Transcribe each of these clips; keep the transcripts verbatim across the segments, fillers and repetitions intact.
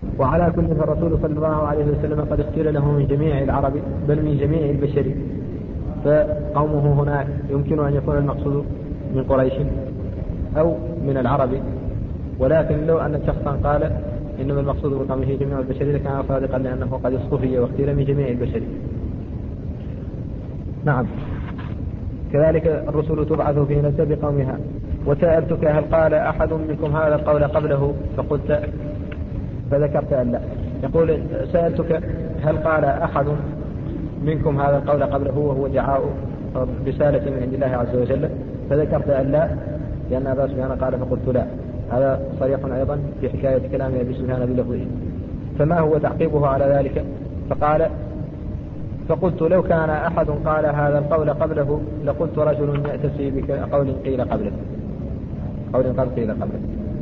وعلى كل فالرسول صلى الله عليه وسلم قد اختير له من جميع العرب بل من جميع البشر، فقومه هناك يمكن أن يكون المقصود من قريش أو من العرب، ولكن لو أن شخصا قال إنما المقصود بقومه جميع البشر لكان صادقا، لأنه قد اصطفي واختير من جميع البشر. نعم. كذلك الرسل تبعث في نسب قومها. وسألتك هل قال أحد منكم هذا القول قبله فقلت فذكرت أن لا. يقول سألتك هل قال أحد منكم هذا القول قبله وهو دعاء رسالة من عند الله عز وجل، فذكرت أن لا، لأن أبا سفيان قال فقلت لا. هذا صريح أيضا في حكاية كلام أبي سفيان بلفظه. فما هو تعقيبه على ذلك؟ فقال فقلت لو كان أحد قال هذا القول قبله لقلت رجل يأتسي بقول قيل قبله قول قد قيل قبله.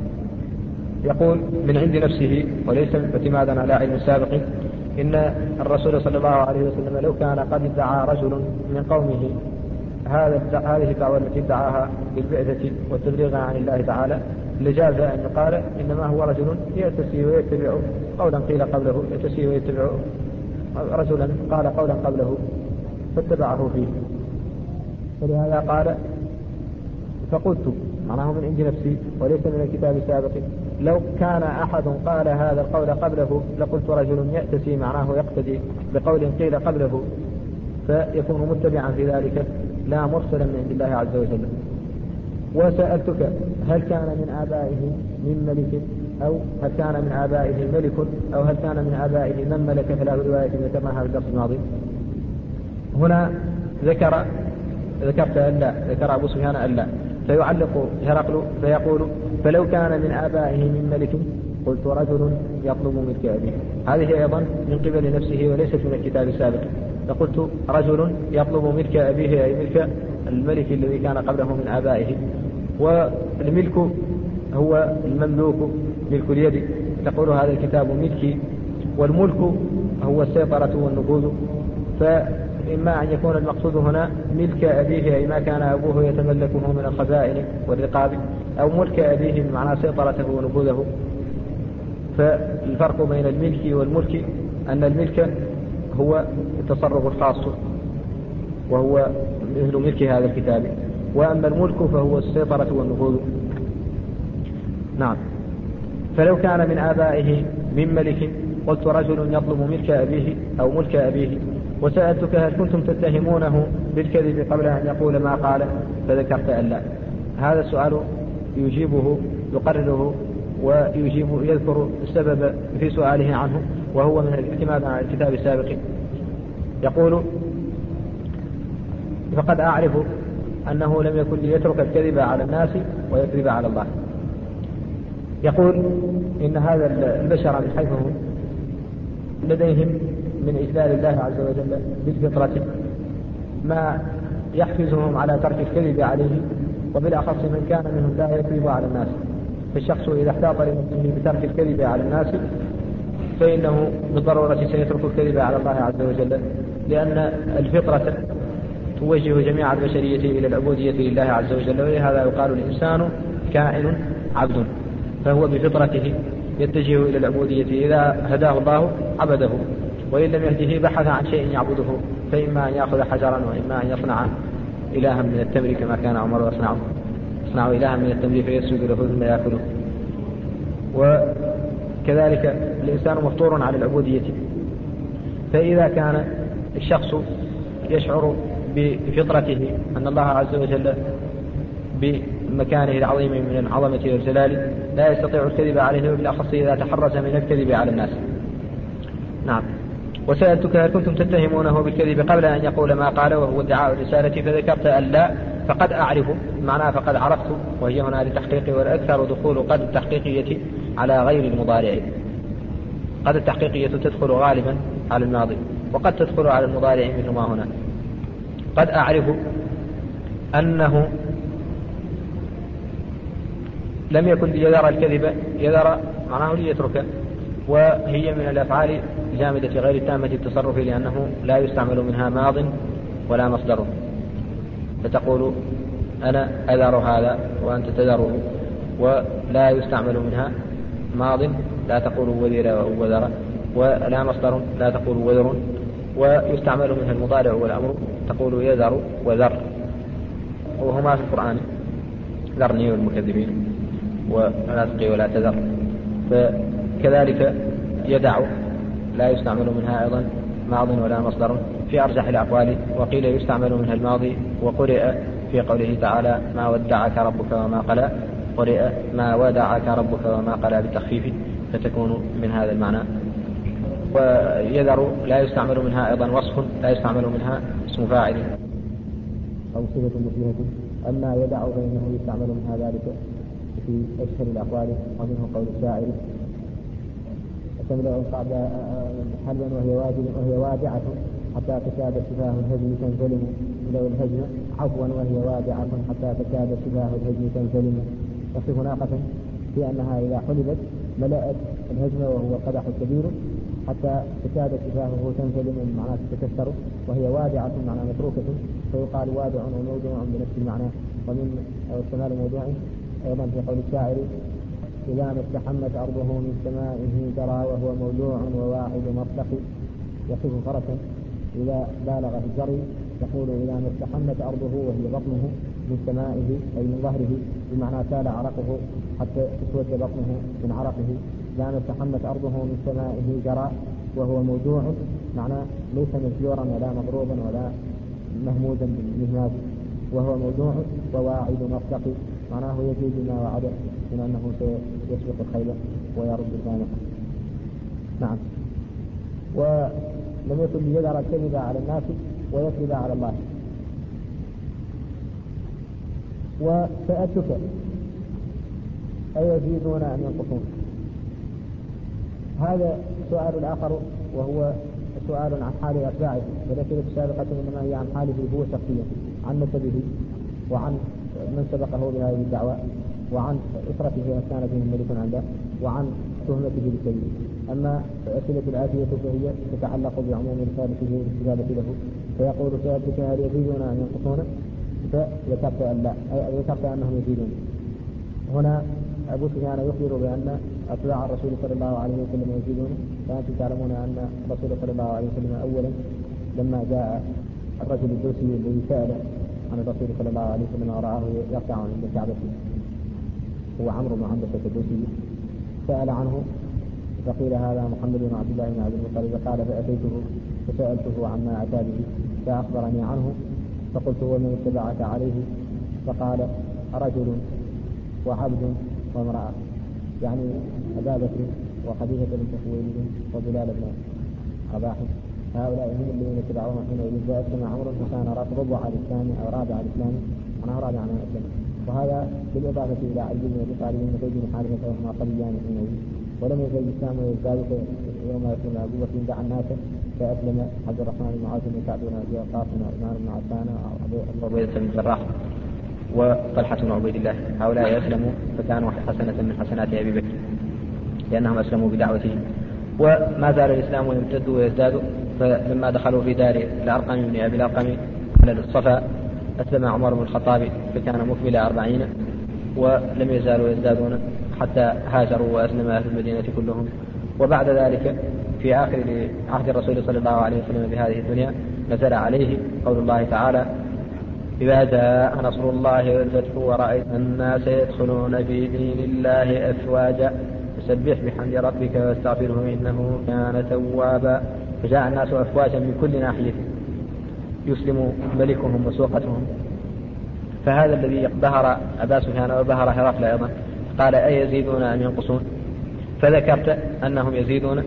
يقول من عند نفسه وليس اعتمادا على علم سابق إن الرسول صلى الله عليه وسلم لو كان قد ادعى رجل من قومه هذا هذه الدعوة التي ادعاها بالبعثة والتبليغ عن الله تعالى لجاز أن يقال إنما هو رجل يأتسي ويتبع قولا قيل قبله، يأتسي ويتبع رجلا قال قولا قبله فاتبعه فيه. فلهذا قال فقلت معناه من عند نفسي وليس من الكتاب السابق لو كان أحد قال هذا القول قبله لقلت رجل يأتسي معناه يقتدي بقول قيل قبله، فيكون متبعا في ذلك لا مرسلا من عند الله عز وجل. وسألتك هل كان من آبائه من ملك أو هل كان من آبائه ملك أو هل كان من آبائه من ملك، فلا رواية ذكرناها في الدرس الماضي. هنا ذكر ذكرت ألا، ذكر أبو سفيان ألا، فيعلق هرقل فيقول فلو كان من آبائه من ملك قلت رجل يطلب ملك أبيه. هذه أيضا من قبل نفسه وليست من الكتاب السابق. فقلت رجل يطلب ملك أبيه أي ملك الملك الذي كان قبله من آبائه. والملك هو المملوك ملك اليد، تقول هذا الكتاب ملكي، والملك هو السيطرة والنفوذ. فإما أن يكون المقصود هنا ملك أبيه أي ما كان أبوه يتملكه من الخزائن والرقاب، أو ملك أبيه بمعنى سيطرته ونفوذه. فالفرق بين الملك والملك أن الملك هو التصرف الخاص وهو مثل ملك هذا الكتاب، وأما الملك فهو السيطرة والنفوذ. نعم. فلو كان من آبائه من ملك قلت رجل يطلب ملك أبيه أو ملك أبيه. وسألتك هل كنتم تتهمونه بالكذب قبل أن يقول ما قال، فذكرت أن لا. هذا السؤال يجيبه يقرره ويجيب يذكر السبب في سؤاله عنه، وهو من الاعتماد على الكتاب السابق. يقول فقد أعرف أنه لم يكن ليترك الكذب على الناس ويكذب على الله. يقول إن هذا البشر من حيث هم لديهم من إجلال الله عز وجل بالفطرة ما يحفزهم على ترك الكذب عليه، وبالأخص من كان منهم لا يكذب على الناس. فالشخص إذا احتاط لنفسه بترك الكذب على الناس فإنه بالضرورة سيترك الكذب على الله عز وجل، لأن الفطرة توجه جميع البشرية إلى العبودية لله عز وجل، ولهذا يقال الإنسان كائن عبد، فهو بفطرته يتجه إلى العبودية. إذا هداه الله عبده، وإن لم يهده بحث عن شيء يعبده، فإما أن يأخذ حجرا وإما أن يصنع إلها من التمر كما كان عمر يصنعه، يصنع إلها من التمر فيسجد له ثم يأكله. وكذلك الإنسان مفطور على العبودية. فإذا كان الشخص يشعر بفطرته أن الله عز وجل بمكانه العظيم من العظمة والجلال لا يستطيع الكذب عليه، وبالأخص إذا تحرز من الكذب على الناس. نعم. وسألتك هل كنتم تتهمونه بالكذب قبل أن يقول ما قال وهو ادعاء الرسالة، فذكرت أن لا. فقد أعرف معناه فقد عرفت، وهي هنا للتحقيق، والأكثر دخول قد التحقيقية على غير المضارع. قد التحقيقية تدخل غالبا على الماضي، وقد تدخل على المضارع مثل ما هنا. قد أعرف أنه لم يكن ليذر الكذب، يذر معناه ليترك، وهي من الأفعال الجامدة غير التامة التصرف، لأنه لا يستعمل منها ماض ولا مصدر. فتقول أنا أذر هذا وأنت تذره، ولا يستعمل منها ماض لا تقول وذر وذر، ولا مصدر لا تقول وذر، ويستعمل منها المضارع والأمر تقول يذر وذر، وهما في القرآن ذرني والمكذبين ولا تقي ولا تذر. فكذلك يدع لا يستعمل منها أيضا ماض ولا مصدر في أرجح الأقوال، وقيل يستعمل منها الماضي، وقرئ في قوله تعالى ما ودعك ربك وما قلى، قرئ ما ودعك ربك وما قلى بالتخفيف فتكون من هذا المعنى. ويذر لا يستعمل منها أيضا وصف، لا يستعمل منها اسم فاعل أو صفة مشبهة. أما يدع فإنه يستعمل منها ذلك في أشهر الأقوال، ومنه قول الشاعر تملأ القعدة حلوا وهي واجب وهي واجعة حتى تكاد شفاه الهجم تنسلم، لو الهجم عفوا وهي واجعة حتى تكاد شفاه الهجم تنسلم. يصف ناقة في أنها إذا حلبت ملأت الهجم وهو قدح كبير حتى تكاد شفاهه تنسلم معناه تتكسر، وهي واجعة معنى متروكة، فيقال وادع وموضوع بنفس المعنى. ومن استعمال موضوع أيضا في قول الشاعر إذا ما استحمت أرضه من سمائه ترى وهو موضوع وواعد مرتق. يصف فرسا إذا بالغ في الجري يقول إذا ما استحمت أرضه وهي بطنه من سمائه أي من ظهره، بمعنى سال عرقه حتى تسود بطنه من عرقه. إذا ما استحمت أرضه من سمائه جرى وهو موضوع معنى ليس مسجورا ولا مضروبا ولا مهمودا بالمهماز، وهو موضوع وواعد مرتق معناه يزيد ما وعد من أنه سيسبق الخيل ويرد البانحة. نعم. ولم يكن ليذر الكذب على الناس ويكذب على الله. وسألتك أيزيدون أم ينقصون؟ هذا سؤال آخر وهو سؤال عن حال أتباعه، والأسئلة السابقة إنما هي عن حاله هو شخصيا، عن نسبه وعن من سبقه بهذه الدعوة وعن إسرته كان فيه ملك عنده وعن تهمته بالكذب. أما الأسئلة الآتية فهي تتعلق بعموم رسالته والاستجابة له، فيقول سألتك هل يزيدون أم ينقصون؟ فذكرت أن لا، ذكرت أنهم يزيدون. هنا أبو سفيان يخبر بأن أتباع الرسول صلى الله عليه وسلم يزيدون، فأنتم تعلمون أن الرسول صلى الله عليه وسلم أولا لما جاء الرجل الدوسي الذي سأل عن الرسول صلى الله عليه وسلم ورآه يركع عند الكعبة، هو عمرو بن عبدة الدوسي، سأل عنه فقيل هذا محمد بن عبد الله بن عبد المطلب، قال فأتيته فسألته عما أتى به فأخبرني عنه، فقلت ومن اتبعك عليه؟ فقال رجل وعبد وامرأة، يعني أبا بكر وخديجة بنت خويلد وبلال بن رباح، هؤلاء هم الذين اتبعوه حينئذ جاءتهم عمرو وكان ربع على الإسلام أو رابع على الإسلام، أنا رابع على الإسلام. وهذا بالإضافة إلى علي بن أبي طالب بن زيد بن حارثة وهما صبيان حينئذ، ولم يزل الإسلام يزداد يوم يسلم أبو بكر دعا الناس فأسلم عبد الرحمن بن عوف بن كعب بن أبي وقاص وعثمان بن عفان وأبو عبيدة بن الجراح وطلحة بن عبيد الله، هؤلاء أسلموا فكانوا حسنة من حسنات أبي بكر لأنهم أسلموا بدعوته. وما زال الإسلام يمتد ويزداد، فلما دخلوا في دار الأرقم بن أبي الأرقم على الصفا أسلم عمر بن الخطاب فكان مكمل أربعين، ولم يزالوا يزدادون حتى هاجروا وأسلم أهل المدينة كلهم. وبعد ذلك في آخر عهد الرسول صلى الله عليه وسلم بهذه الدنيا نزل عليه قول الله تعالى إذا جاء نصر الله والفتح ورأيت الناس يدخلون في دين الله أفواجا فسبح بحمد ربك واستغفره إنه كان توابا. فجاء الناس أفواجا من كل ناحية يسلم ملكهم وسوقتهم، فهذا الذي بهر أبا سفيان وبهر هرقل أيضا، قال أيزيدون أم ينقصون؟ فذكرت أنهم يزيدون،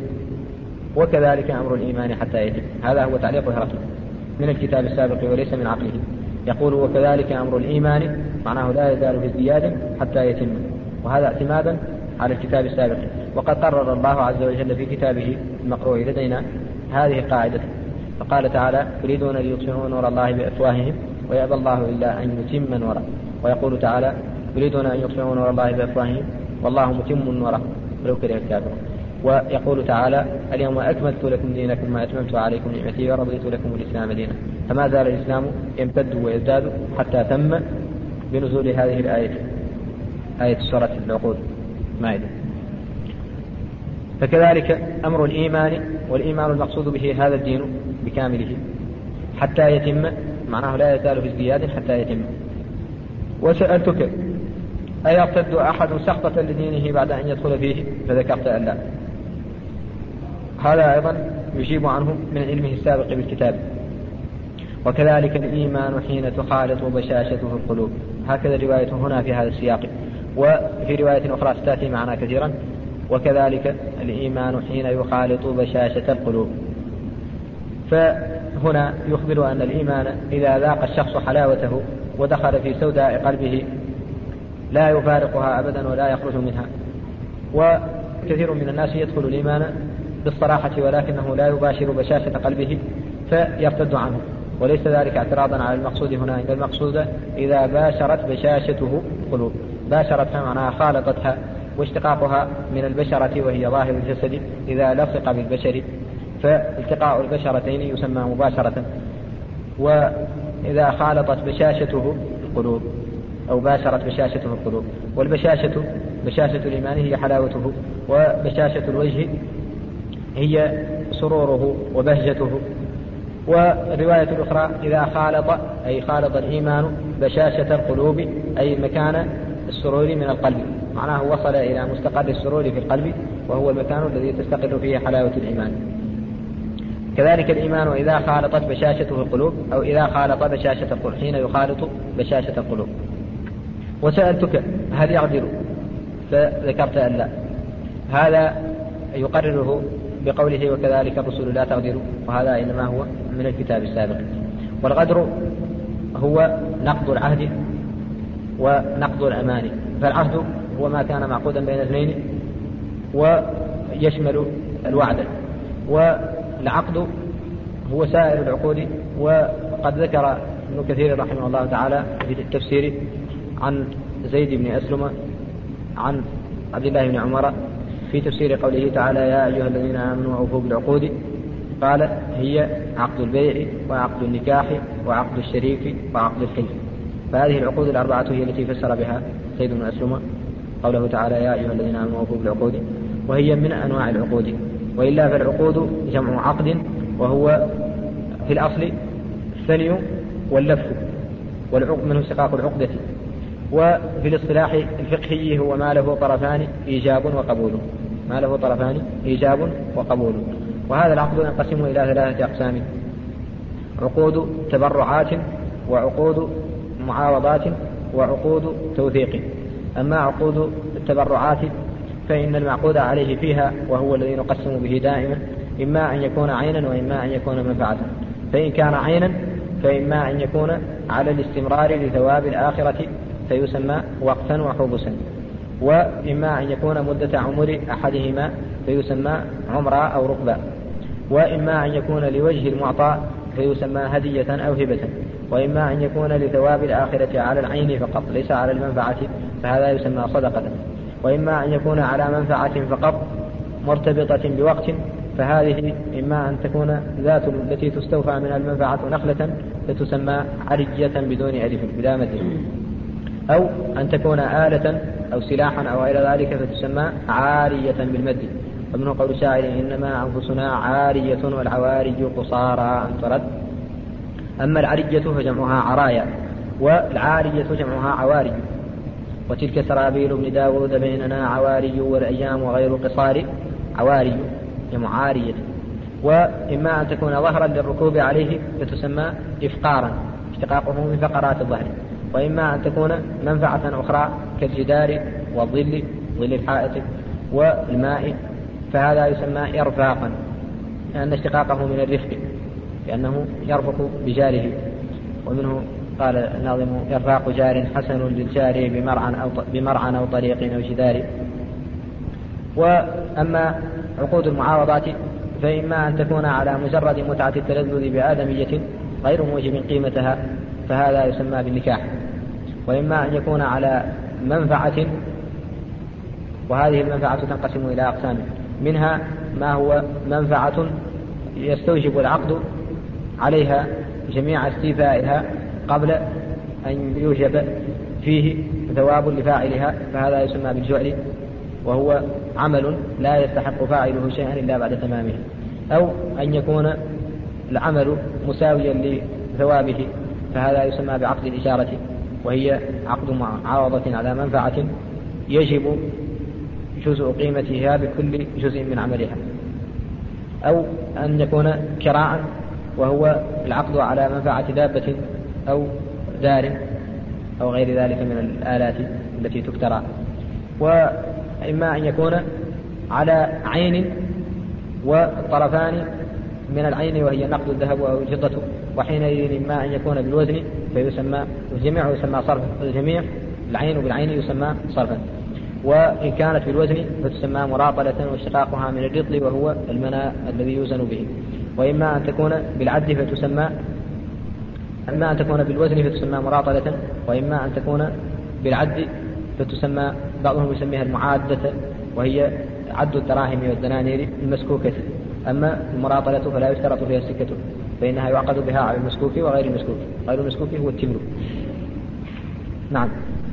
وكذلك أمر الإيمان حتى يتم. هذا هو تعليق هرقل من الكتاب السابق وليس من عقله، يقول وكذلك أمر الإيمان معناه لا يزال في ازدياد حتى يتم، وهذا اعتمادا على الكتاب السابق. وقد قرر الله عز وجل في كتابه المقروء لدينا هذه القاعدة، فقال تعالى يريدون ليطفئوا نور الله بأفواههم ويأبى الله إلا أن يتم نوره، ويقول تعالى يريدون أن يطفئوا نور الله بأفواههم والله متم نوره ولو كره الكافرون. ويقول تعالى اليوم أكملت لكم دينكم وأتممت عليكم نعمتي ورضيت لكم الإسلام دينا. فما زال الإسلام يمتد ويزداد حتى تم بنزول هذه الآية، آية سورة العقود مائدة. فكذلك أمر الإيمان، والإيمان المقصود به هذا الدين بكامله حتى يتم، معناه لا يزال في ازدياد حتى يتم. وسألتك أيرتد أحد سخطة لدينه بعد أن يدخل فيه؟ فذكرت أن لا. هذا أيضا يجيب عنه من علمه السابق بالكتاب. وكذلك الإيمان حين تخالط بشاشته القلوب، هكذا رواية هنا في هذا السياق. وفي رواية أخرى ستأتي معنا كثيرا: وكذلك الإيمان حين يخالط بشاشة القلوب. فهنا يخبر أن الإيمان إذا ذاق الشخص حلاوته ودخل في سوداء قلبه لا يفارقها أبدا ولا يخرج منها. وكثير من الناس يدخل الإيمان بالصراحة ولكنه لا يباشر بشاشة قلبه فيرتد عنه، وليس ذلك اعتراضا على المقصود هنا، إن المقصود إذا باشرت بشاشته القلوب، باشرتها معناها خالطتها، واشتقاقها من البشرة وهي ظاهر الجسد إذا لصق بالبشر، فالتقاء البشرتين يسمى مباشرة. وإذا خالطت بشاشته القلوب أو باشرت بشاشته القلوب. والبشاشة بشاشة الإيمان هي حلاوته، وبشاشة الوجه هي سروره وبهجته. والرواية الأخرى إذا خالط أي خالط الإيمان بشاشة القلوب أي مكان السرور من القلب، معناه وصل إلى مستقر السرور في القلب وهو المكان الذي تستقر فيه حلاوة الإيمان. كذلك الإيمان إذا خالطت بشاشته القلوب أو إذا خالط بشاشة القلوب، حين يخالط بشاشة القلوب. وسألتك هل يعذر؟ فذكرت أن لا. هذا يقرره بقوله وكذلك الرسل لا تغدروا، وهذا إنما هو من الكتاب السابق. والغدر هو نقض العهد ونقض الأمان. فالعهد هو ما كان معقودا بين اثنين ويشمل الوعد، والعقد هو سائر العقود. وقد ذكر ابن كثير رحمه الله تعالى في التفسير عن زيد بن أسلم عن عبد الله بن عمر في تفسير قوله تعالى يا أيها الذين آمنوا أوفوا بالعقود، قال هي عقد البيع وعقد النكاح وعقد الشريك وعقد الحلف. فهذه العقود الأربعة هي التي فسر بها زيد بن أسلم قوله تعالى يا أيها الذين آمنوا أوفوا بالعقود، وهي من أنواع العقود. وإلا فالعقود جمع عقد، وهو في الأصل الثني واللف، والعقد منه استقاق العقدة. وفي الاصطلاح الفقهي هو ما له طرفان إيجاب وقبول، ما له طرفان إيجاب وقبول. وهذا العقد ينقسم إلى ثلاثة أقسام: عقود تبرعات، وعقود معاوضات، وعقود توثيق. أما عقود التبرعات فإن المعقود عليه فيها وهو الذي نقسم به دائما إما أن يكون عينا وإما أن يكون منفعة. فإن كان عينا فإما أن يكون على الاستمرار لثواب الآخرة فيسمى وقتا وحبسا، وإما أن يكون مدة عمر أحدهما فيسمى عمرا أو ركبا، وإما أن يكون لوجه المعطى فيسمى هدية أو هبة، وإما أن يكون لثواب الآخرة على العين فقط ليس على المنفعة فهذا يسمى صدقة، وإما أن يكون على منفعة فقط مرتبطة بوقت فهذه إما أن تكون ذات التي تستوفى من المنفعة نخلة فتسمى عرجية بدون ألف بلا مد، أو أن تكون آلة أو سلاحا أو غير ذلك فتسمى عارية بالمد. ومنه قول شاعر إنما أنفسنا عارية والعوارج قصارى أن ترد. أما العرجية فجمعها عرايا، والعارية جمعها عواري. وتلك سرابيل ابن داود بيننا عواري والأيام غير قصار عواري جمع عارية. وإما أن تكون ظهرا للركوب عليه فتسمى إفقارا اشتقاقه من فقرات الظهر، وإما أن تكون منفعة أخرى كالجدار والظل ظل الحائط والماء فهذا يسمى إرفاقا، لأن اشتقاقه من الرفق لأنه يرفق بجاره. ومنه قال الناظم إرفاق جار حسن للجار بمرعى أو, بمرعى أو طريق أو جدار. وأما عقود المعاوضات فإما أن تكون على مجرد متعة التلذذ بآدمية غير موجب قيمتها فهذا يسمى بالنكاح، وإما أن يكون على منفعة، وهذه المنفعة تنقسم إلى أقسام، منها ما هو منفعة يستوجب العقد عليها جميع استيفائها قبل أن يوجب فيه ثواب لفاعلها فهذا يسمى بالجعل. وهو عمل لا يستحق فاعله شيئا إلا بعد تمامه، أو أن يكون العمل مساويا لثوابه، فهذا يسمى بعقد الإشارة، وهي عقد معاوضة على منفعة يجب جزء قيمتها بكل جزء من عملها، أو أن يكون كراء وهو العقد على منفعة دابة أو دار أو غير ذلك من الآلات التي تكترى. وإما أن يكون على عين والطرفان من العين وهي نقد الذهب أو الفضة، وحينئذ إما أن يكون بالوزن فيسمى الجميع يسمى صرفا، الجميع العين بالعين يسمى صرفا، وإن كانت بالوزن فتسمى مراطلة واشتقاقها من الرطل وهو المناء الذي يوزن به. وإما أن تكون بالعد فتسمى إما أن تكون بالوزن فتسمى مراطلة، وإما أن تكون بالعد فتسمى بعضهم يسميها المعادة، وهي عد الدراهم والدنانير المسكوكة. أما المراطلة فلا يشترط فيها السكة، فإنها يعقد بها على المسكوك وغير المسكوك. غير المسكوك هو التمر. نعم.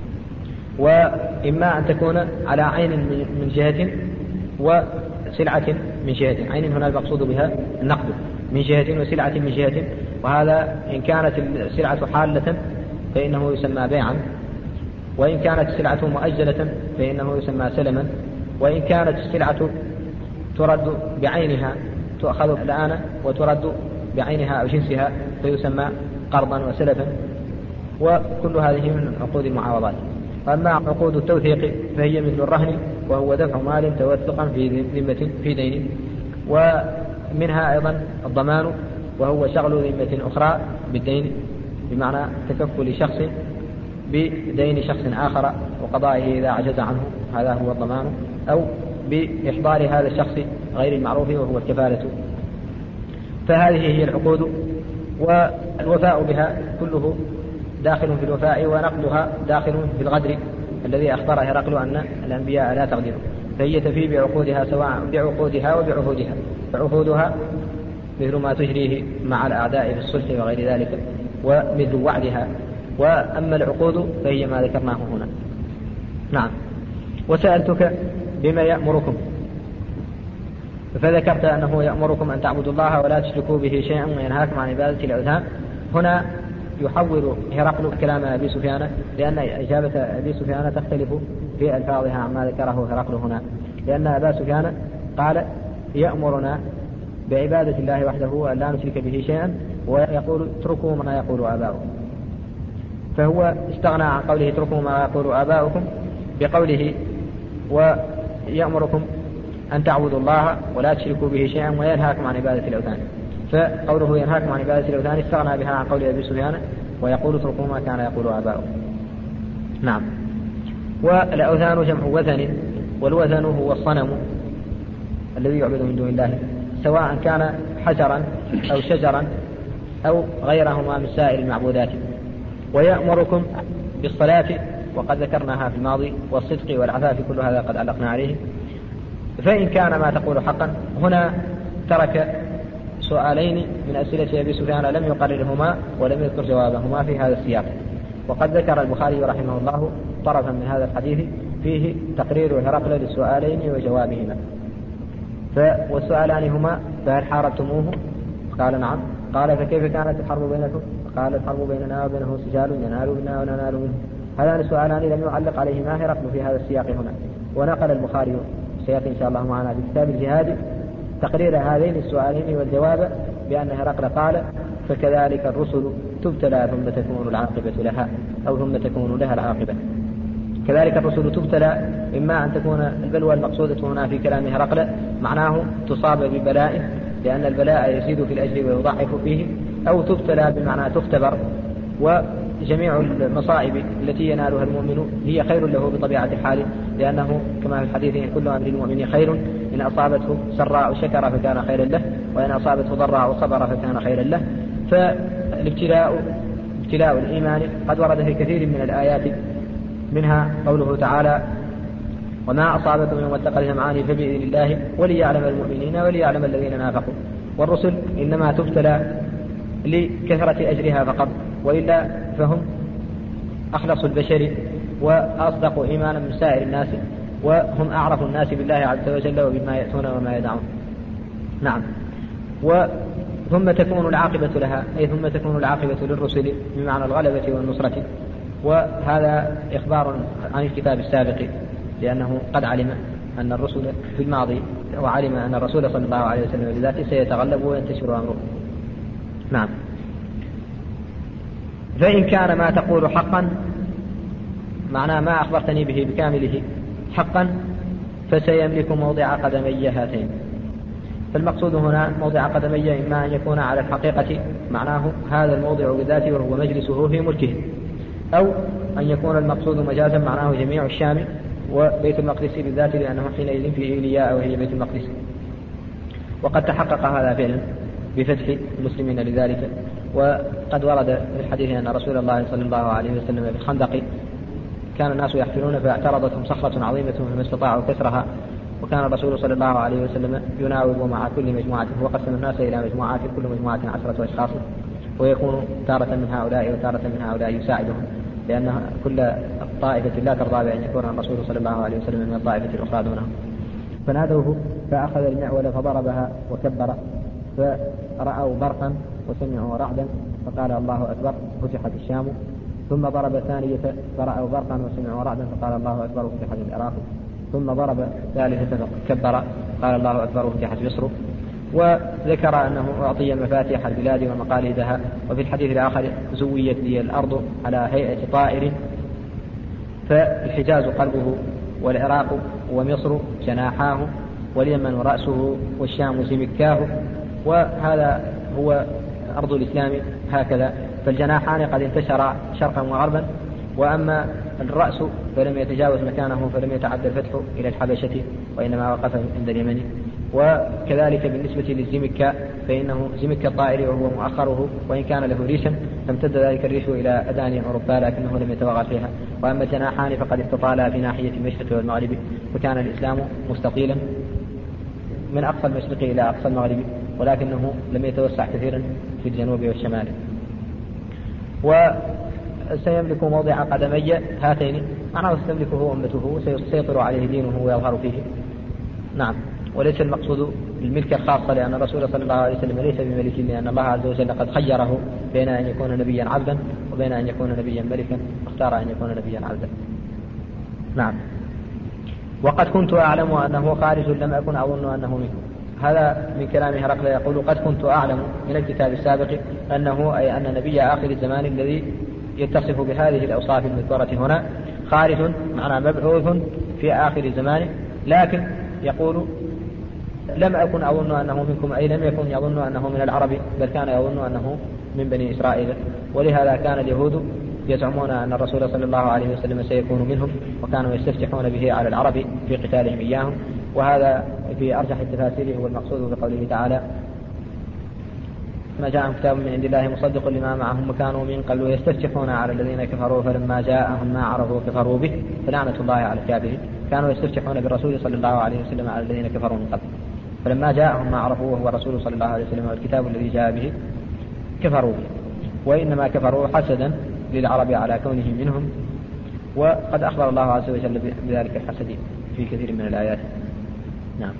وإما أن تكون على عين من جهة وسلعة من جهة. عين هنا المقصود بها النقد من جهة وسلعة من جهة، وهذا إن كانت السلعة حالة فإنه يسمى بيعا، وإن كانت السلعة مؤجلة فإنه يسمى سلما، وإن كانت السلعة ترد بعينها تؤخذ الآن وترد بعينها أو جنسها فيسمى قرضا وسلفا، وكل هذه من عقود المعاوضات. أما عقود التوثيق فهي مثل الرهن، وهو دفع مال توثقا في ذمة في دين، ومنها أيضا الضمان، وهو شغل ذمة أخرى بالدين، بمعنى تكفل شخص بدين شخص آخر وقضائه إذا عجز عنه، هذا هو الضمان، أو بإحضار هذا الشخص غير المعروف وهو الكفالة. فهذه هي العقود، والوفاء بها كله داخل في الوفاء، ونقضها داخل في الغدر الذي أخبر هرقل أن الأنبياء لا تغدر، فهي تفي بعقودها سواء بعقودها وبعهودها. فعهودها مثل ما تجريه مع الأعداء في الصلح وغير ذلك، ومثل وعدها. وأما العقود فهي ما ذكرناه هنا. نعم. وسألتك بما يأمركم، فذكرت أنه يأمركم أن تعبدوا الله ولا تشركوا به شيئا وينهاكم عن عبادة الأوثان. هنا يحول هرقل كلام أبي سفيان، لأن إجابة أبي سفيان تختلف في ألفاظها عما ذكره هرقل هنا، لأن أبا سفيان قال يأمرنا بعبادة الله وحده وأن لا نشرك به شيئا، ويقول اتركوا ما يقول آباؤكم، فهو استغنى عن قوله اتركوا ما يقول آباؤكم بقوله ويأمركم أن تعبدوا الله ولا تشركوا به شيئا وينهاكم عن عبادة الأوثان. فقوله ينهاكم عن عبادة الأوثان استغنى بها عن قول أبي سفيان ويقول اتركوا ما كان يقول آباؤكم. نعم. والأوثان جمع وثن، والوثن هو الصنم الذي يعبد من دون الله، سواء كان حجرا أو شجرا أو غيرهما من سائر المعبودات. ويأمركم بالصلاة، وقد ذكرناها في الماضي، والصدق والعفاف، كل هذا قد علقنا عليه. فإن كان ما تقول حقا. هنا ترك سؤالين من أسئلة أبي سفيان لم يقررهما ولم يذكر جوابهما في هذا السياق، وقد ذكر البخاري رحمه الله طرفا من هذا الحديث فيه تقرير هرقل للسؤالين وجوابهما. والسؤالان هما فهل حاربتموه؟ قال نعم. قال فكيف كانت الحرب بينكم؟ قال الحرب بيننا وبينه سجال ينال منا وننال منه. هذان السؤالان لم يعلق عليهما هرقل في هذا السياق هنا. ونقل البخاري سيأتي إن شاء الله معنا في كتاب الجهاد تقرير هذين السؤالين والجواب بأن هرقل قال فكذلك الرسل تبتلى ثم تكون العاقبة لها، أو ثم تكون لها العاقبة. كذلك الرسل تبتلى، إما أن تكون البلوى المقصودة هنا في كلام هرقل معناه تصاب ببلاء لأن البلاء يزيد في الأجر ويضعف فيه، أو تبتلى بمعنى تختبر. وجميع المصائب التي ينالها المؤمن هي خير له بطبيعة الحال، لأنه كما في الحديث كل أمر المؤمن خير، إن أصابته سراء شكر فكان خيرا له، وإن أصابته ضراء صبر فكان خيرا له. فالابتلاء ابتلاء الإيمان قد ورد في كثير من الآيات، منها قوله تعالى وما أصابكم يوم التقى الجمعان فبإذن الله وليعلم المؤمنين وليعلم الذين نافقوا. والرسل إنما تبتلى لكثرة أجرها فقط، وإلا فهم أخلص البشر وأصدق إيمانا من سائر الناس، وهم أعرف الناس بالله عز وجل وبما يأتون وما يدعون. نعم. ثم تكون العاقبة لها، أي ثم تكون العاقبة للرسل بمعنى الغلبة والنصرة. وهذا إخبار عن الكتاب السابق، لأنه قد علم أن الرسل في الماضي، وعلم أن الرسول صلى الله عليه وسلم بذاته سيتغلب وينتشر أمره. نعم. فإن كان ما تقول حقا، معناه ما أخبرتني به بكامله حقا، فسيملك موضع قدمي هاتين. فالمقصود هنا موضع قدمي إما أن يكون على الحقيقة، معناه هذا الموضع بذاته وهو مجلسه في ملكه، أو أن يكون المقصود مجازا، معناه جميع الشام وبيت المقدس بالذات، لأنه حينئذ في إيلياء وهي بيت المقدس. وقد تحقق هذا فعلا بفتح المسلمين لذلك. وقد ورد في الحديث أن رسول الله صلى الله عليه وسلم في الخندق كان الناس يحفرون فاعترضتهم صخرة عظيمة فما استطاعوا كسرها، وكان الرسول صلى الله عليه وسلم يناوب مع كل مجموعة، وقسم الناس إلى مجموعات، كل مجموعة عشرة أشخاص، ويكون تارة من هؤلاء وتارة من هؤلاء يساعدهم، لأن كل طائفة لا ترضى بأن يكون الرسول صلى الله عليه وسلم من الطائفة الأخرى دونهم. فنادوه فأخذ المعول فضربها وكبر، فرأوا برقا وسمعوا رعدا فقال الله أكبر فتحت الشام. ثم ضرب ثانية فرأوا برقا وسمعوا رعدا فقال الله أكبر فتحت العراق. ثم ضرب ثالثة فكبر قال الله أكبر فتحت مصر. وذكر أنه أعطي مفاتيح البلاد ومقاليدها. وفي الحديث الآخر زويت لي الأرض على هيئة طائر، فالحجاز قلبه والعراق ومصر جناحاه واليمن رأسه والشام زمكاه. وهذا هو أرض الإسلام هكذا. فالجناحان قد انتشرا شرقا وغربا، وأما الرأس فلم يتجاوز مكانه، فلم يتعدى الفتح إلى الحبشة وإنما وقف عند اليمن. وكذلك بالنسبة للزمكة فإنه زمك الطائر وهو مؤخره، وإن كان له ريشا فامتد ذلك الريش إلى أداني أوروبا لكنه لم يتوغل فيها. وأما الجناحان فقد استطالا في ناحية المشرق والمغرب، وكان الإسلام مستطيلا من أقصى المشرق إلى أقصى المغرب، ولكنه لم يتوسع كثيرا في الجنوب والشمال. وسيملك موضع قدمي هاتين، معناه ستملكه أمته وسيسيطر عليه دينه ويظهر فيه. نعم. وليس المقصود الملك الخاصة، لأن الرسول صلى الله عليه وسلم ليس بملك، لأن الله عز وجل قد خيره بين أن يكون نبيا عبدا وبين أن يكون نبيا ملكا، اختار أن يكون نبيا عبدا. نعم. وقد كنت أعلم أنه خارج لم أكن أظن أنه منه. هذا من كلام هرقل يقول قد كنت أعلم من الكتاب السابق أنه أي أن نبي آخر الزمان الذي يتصف بهذه الأوصاف المذكورة هنا خارج، معنى مبعوث في آخر الزمان. لكن يقول لم أكن أظن أنه منكم، أي لم يكن يظن أنه من العرب، بل كان يظن أنه من بني إسرائيل. ولهذا كان اليهود يزعمون أن الرسول صلى الله عليه وسلم سيكون منهم، وكانوا يستفتحون به على العرب في قتالهم إياهم. وهذا في أرجح التفاسير هو المقصود بقوله تعالى ما جاءهم كتاب من عند الله مصدق لما معهم وكانوا من قبل يستفتحون على الذين كفروا فلما جاءهم ما عرفوا كفروا به فلعنة الله على الكافرين. كانوا يستفتحون بالرسول صلى الله عليه وسلم على الذين كفروا من قبل، فلما جاءهم ما عرفوا وهو الرسول صلى الله عليه وسلم والكتاب الذي جاء به كفروا به، وإنما كفروا حسدا للعرب على كونهم منهم. وقد أخبر الله عز وجل بذلك الحسد في كثير من الآيات. نعم.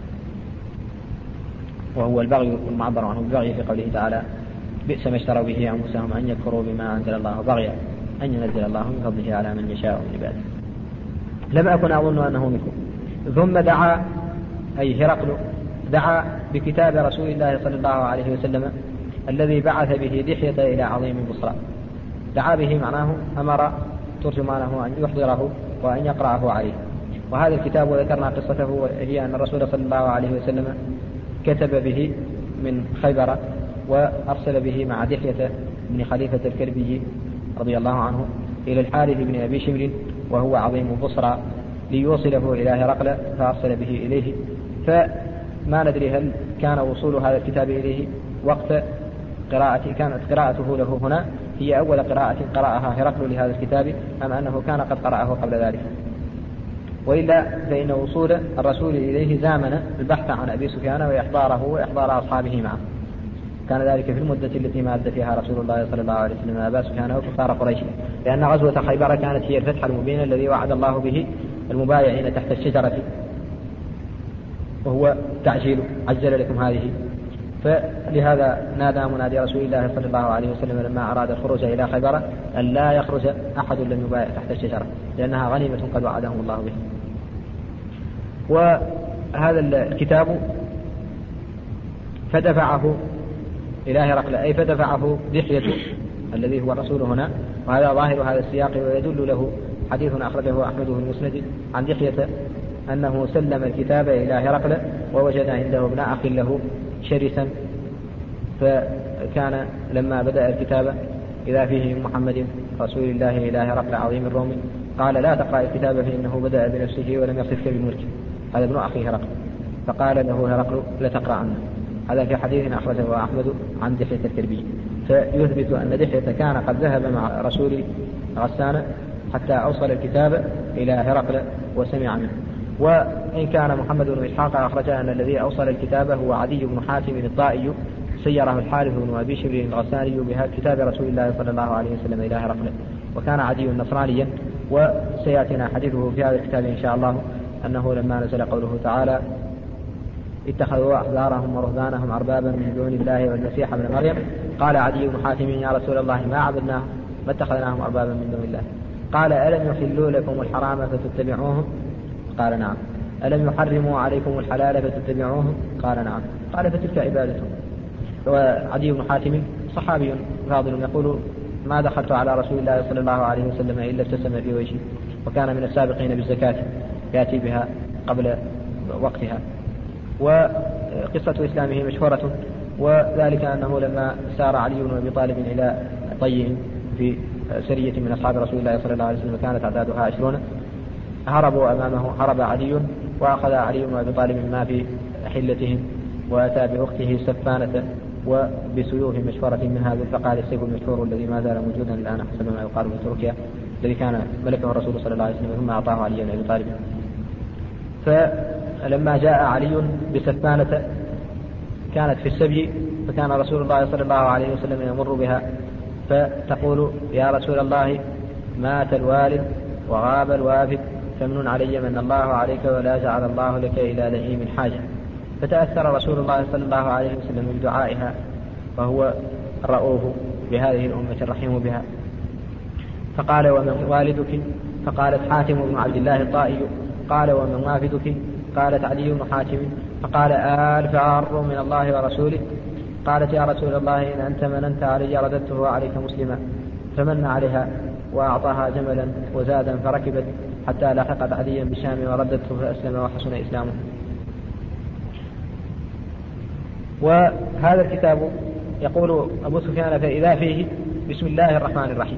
وهو البغي المعبر عنه بالبغي في قوله تعالى بئس ما اشتروا به أنفسهم أن يكفروا بما أنزل الله بغيا أن ينزل الله من فضله على من يشاء من عباده. لم أكن أظن أنه منكم. ثم دعا أي هرقل دعا بكتاب رسول الله صلى الله عليه وسلم الذي بعث به دحية إلى عظيم بصرى. دعا به معناه أمر ترجمانه أن يحضره وأن يقرأه عليه. وهذا الكتاب وذكرنا قصته هي أن الرسول صلى الله عليه وسلم كتب به من خيبر وأرسل به مع دحية بن خليفة الكلبي رضي الله عنه إلى الحارث بن أبي شمر وهو عظيم بصرى ليوصله إلى هرقل، فأرسل به إليه. فما ندري هل كان وصول هذا الكتاب إليه وقت قراءة كانت قراءته له هنا هي أول قراءة قرأها هرقل لهذا الكتاب، أم أنه كان قد قرأه قبل ذلك. وإلا فإن وصول الرسول إليه زامن البحث عن أبي سفيان وإحضاره وإحضار أصحابه معه. كان ذلك في المدة التي ماد فيها رسول الله صلى الله عليه وسلم أبا سفيان وكفار قريش، لأن غزوة خيبر كانت هي الفتح المبين الذي وعد الله به المبايعين تحت الشجرة، وهو تعجيل عجل لكم هذه. فلهذا نادى منادي رسول الله صلى الله عليه وسلم لما أراد الخروج إلى خيبر أن لا يخرج أحد لم يبايع تحت الشجرة، لأنها غنيمة قد وعدهم الله به. وهذا الكتاب فدفعه إلى هرقل، أي فدفعه دحية الذي هو الرسول هنا، وهذا ظاهر هذا السياق، ويدل له حديث أخرجه أحمد في المسند عن دحية أنه سلم الكتاب إلى هرقل ووجد عنده ابن أخ له شرسا، فكان لما بدأ الكتاب إذا فيه محمد رسول الله إلى هرقل عظيم الروم قال لا تقرأ الكتاب فإنه بدأ بنفسه ولم يصفك بالملك، هذا ابن أخي هرقل، فقال له هرقل لا تقرأ عنه. هذا في حديث أخرجه أحمد عن دحية الكربي، فيثبت أن دحية كان قد ذهب مع رسول غسان حتى أوصل الكتاب إلى هرقل وسمع منه. وإن كان محمد بن إسحاق أخرج أن الذي أوصل الكتاب هو عدي بن حاتم الطائي، سيره الحارث بن أبي شبر الغساني بكتاب رسول الله صلى الله عليه وسلم إلى هرقل، وكان عدي نصرانيا. وسيأتينا حديثه في هذا الكتاب إن شاء الله، أنه لما نزل قوله تعالى اتخذوا أحبارهم ورهبانهم أربابا من دون الله والمسيح ابن مريم، قال عدي بن حاتم يا رسول الله ما عبدناهم ما اتخذناهم أربابا من دون الله، قال ألم يحلوا لكم الحرام فتتبعوهم؟ قال نعم. ألم يحرموا عليكم الحلال فتتبعوهم؟ قال نعم. قال فتلك عبادتهم. وعدي بن حاتم صحابي فاضل يقول ما دخلت على رسول الله صلى الله عليه وسلم إلا ابتسم في وجهه، وكان من السابقين بالزكاة يأتي بها قبل وقتها. وقصة إسلامه مشهورة، وذلك أنه لما سار علي بن أبي طالب إلى طي في سرية من أصحاب رسول الله صلى الله عليه وسلم كانت أعدادها عشرون، هربوا أمامه، هرب علي وأخذ علي بن أبي طالب ما في حلتهم، وأتى بأخته سفانة وبسيوف مشهورة من هذا الفقار السيف المشهور الذي ما زال موجودا الآن حسب ما يقال في تركيا، الذي كان ملكه الرسول صلى الله عليه وسلم ثم أعطاه علي بن أبي طالب. فلما جاء علي بسفانة كانت في السبي، فكان رسول الله صلى الله عليه وسلم يمر بها فتقول يا رسول الله مات الوالد وغاب الوافد فمن علي من الله عليك ولا جعل الله لك إلى لئيم حاجة. فتأثر رسول الله صلى الله عليه وسلم بدعائها، وهو الرؤوف بهذه الأمة الرحيم بها. فقال ومن والدك؟ فقالت حاتم بن عبد الله الطائي. قال ومن وافدك؟ قالت علي بن حاتم. فقال آل فار من الله ورسوله؟ قالت يا رسول الله إن أنت مننت علي رددته عليك مسلما. فمن عليها وأعطاها جملا وزادا فركبت حتى لاحقت عليا بالشام ورددته فأسلم وحسن إسلامه. وهذا الكتاب يقول أبو سفيان فإذا فيه بسم الله الرحمن الرحيم.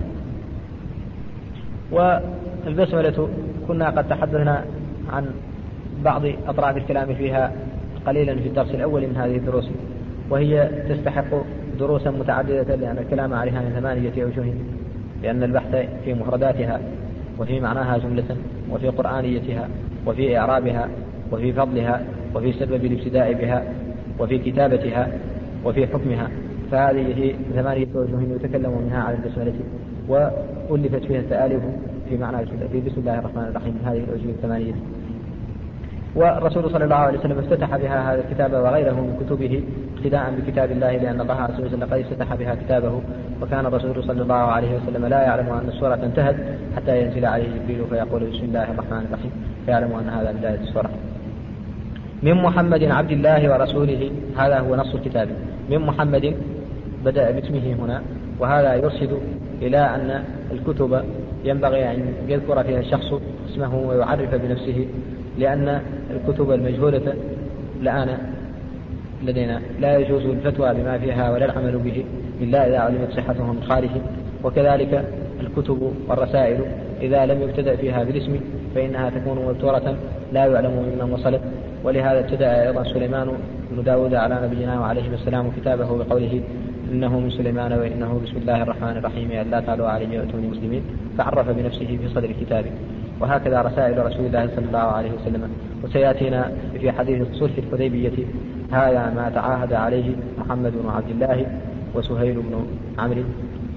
والبسملة كنا قد تحدثنا عن بعض أطراف الكلام فيها قليلا في الدرس الأول من هذه الدروس، وهي تستحق دروسا متعددة لأن الكلام عليها من ثمانية أوجه، لأن البحث في مفرداتها وفي معناها جملة وفي قرآنيتها وفي إعرابها وفي فضلها وفي سبب الابتداء بها وفي كتابتها وفي حكمها، فهذه ثمانية أوجه يتكلم منها على البسملة، وألفت فيها التآلف في معنى في بسم الله الرحمن الرحيم هذه الأوجه الثمانية. والرسول صلى الله عليه وسلم افتتح بها هذا الكتاب وغيره من كتبه اقتداء بكتاب الله، لأن الله عز وجل قد افتتح بها كتابه، وكان الرسول صلى الله عليه وسلم لا يعلم أن السورة انتهت حتى ينزل عليه جبريل فيقول بسم الله الرحمن الرحيم، فيعلم أن هذا بداية السورة. من محمد عبد الله ورسوله، هذا هو نص الكتاب. من محمد بدأ باسمه هنا، وهذا يرشد إلى أن الكتب ينبغي أن يذكر فيها الشخص اسمه ويعرف بنفسه، لأن الكتب المجهولة الآن لدينا لا يجوز الفتوى بما فيها ولا العمل به إلا إذا علمت صحته من خارج. وكذلك الكتب والرسائل إذا لم يبتدأ فيها بالاسم فإنها تكون مبتورة لا يعلم ممن وصلت. ولهذا ابتدأ أيضا سليمان بن داود على نبينا وعليه السلام كتابه بقوله إنه من سليمان وإنه بسم الله الرحمن الرحيم ألا تعلوا علي وأتوني مسلمين، فعرف بنفسه في صدر الكتاب. وهكذا رسائل رسول الله صلى الله عليه وسلم. وسيأتينا في حديث صلح الحديبية هذا ما تعاهد عليه محمد بن عبد الله وسهيل بن عمرو،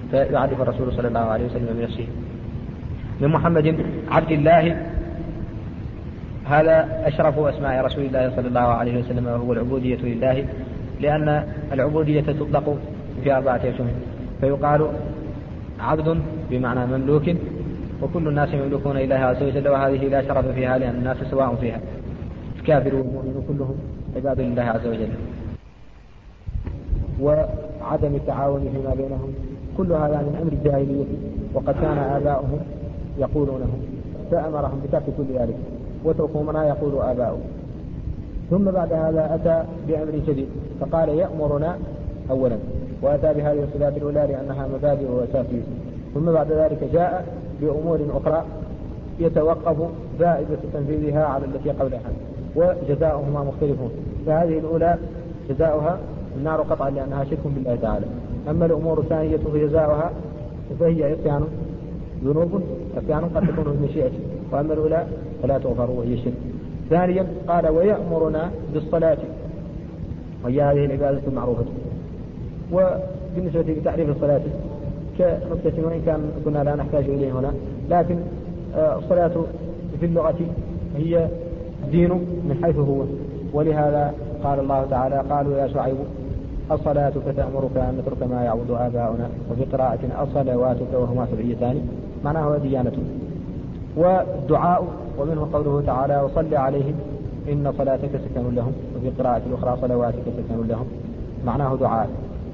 فيعرف الرسول صلى الله عليه وسلم بنفسه. من محمد عبد الله هذا أشرف أسماء رسول الله صلى الله عليه وسلم وهو العبودية لله، لأن العبودية تطلق في أربعة أشهر، فيقال عبد بمعنى مملوك، وكل الناس يملكون إله عز وجل، وهذه لا شرف فيها لأن الناس سواء فيها، الكافر والمؤمن كلهم عباد لله عز وجل. وعدم التعاون فيما بينهم كل هذا من أمر الجاهلية، وقد كان آباؤهم يقولونه، فأمرهم بترك كل ذلك وتركوا ما يقول آباؤهم. ثم بعد هذا أتى بأمر جديد، فقال يأمرنا أولا، وأتى بهذه الصفات الأولى لأنها مبادئ وأساسية، ثم بعد ذلك جاء بأمور أخرى يتوقف فائدة تنفيذها على التي قبلها، وجزاؤهما مختلفون. فهذه الأولى جزاؤها النار قطعا لأنها شرك بالله تعالى، أما الأمور الثانية فجزاؤها فهي عصيان ذنوب، عصيان قد تكون بمشيئة، وأما الأولى فلا تغفر وهي الشرك. ثانيا قال ويأمرنا بالصلاة، وهي هذه العبادة المعروفة. وبالنسبة لتعريف الصلاة كنقطة، وإن كان كنا لا نحتاج إليه هنا، لكن الصلاة في اللغة هي دين من حيث هو، ولهذا قال الله تعالى قالوا يا شعيب الصلاة فتأمرك أن نترك ما يعبد آباؤنا، وفي قراءة الصلواتك وهما سبعيتان معناه ديانة. والدعاء ومنه قوله تعالى وصل عليهم إن صلاتك سكن لهم، وفي قراءة الأخرى صلواتك سكن لهم معناه دعاء.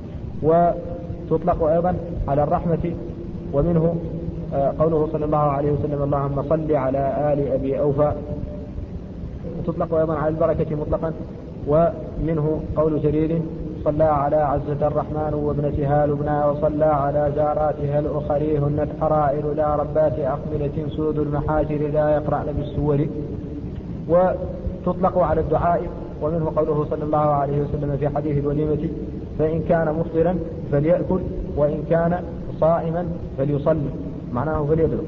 وتطلق أيضا على الرحمة، ومنه قوله صلى الله عليه وسلم اللهم صل على آل أبي أوفى. وتطلق أيضا على البركة مطلقا، ومنه قول جرير صلى على عزة الرحمن وابنتها لبنى، وصلى على زاراتها الأخريهن الحرائر لا ربات أقبلة سود المحاجر لا يقرأن بالسور. وتطلق على الدعاء، ومنه قوله صلى الله عليه وسلم في حديث الوليمة فإن كان مفطرا فليأكل وإن كان صائما فليصلي، معناه فليبلغ.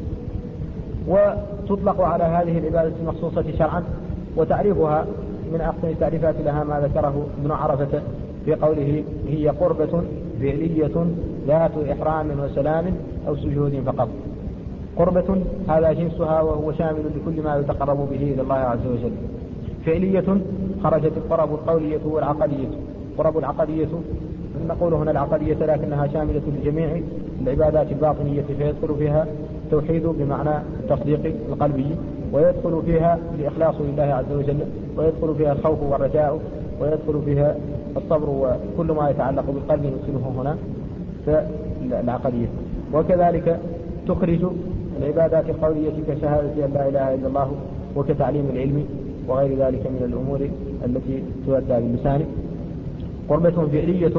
وتطلق على هذه العبادة المخصوصة شرعا، وتعريفها من أحسن التعريفات لها ما ذكره ابن عرفة في قوله هي قربة فعلية ذات إحرام وسلام أو سجود فقط. قربة هذا جنسها وهو شامل لكل ما يتقرب به إلى الله عز وجل. فعلية خرجت القرب القولية والعقدية. قرب العقدية نقول هنا العقدية لكنها شاملة لجميع العبادات الباطنية، فيدخل فيها التوحيد بمعنى التصديق القلبي، ويدخل فيها الإخلاص لله عز وجل، ويدخل فيها الخوف والرجاء، ويدخل فيها الصبر، وكل ما يتعلق بالقلب ندخله هنا فالعقدية. وكذلك تخرج العبادات القولية كشهادة أن لا إله إلا الله وكتعليم العلم وغير ذلك من الأمور التي تؤدى باللسان. قربة فعلية.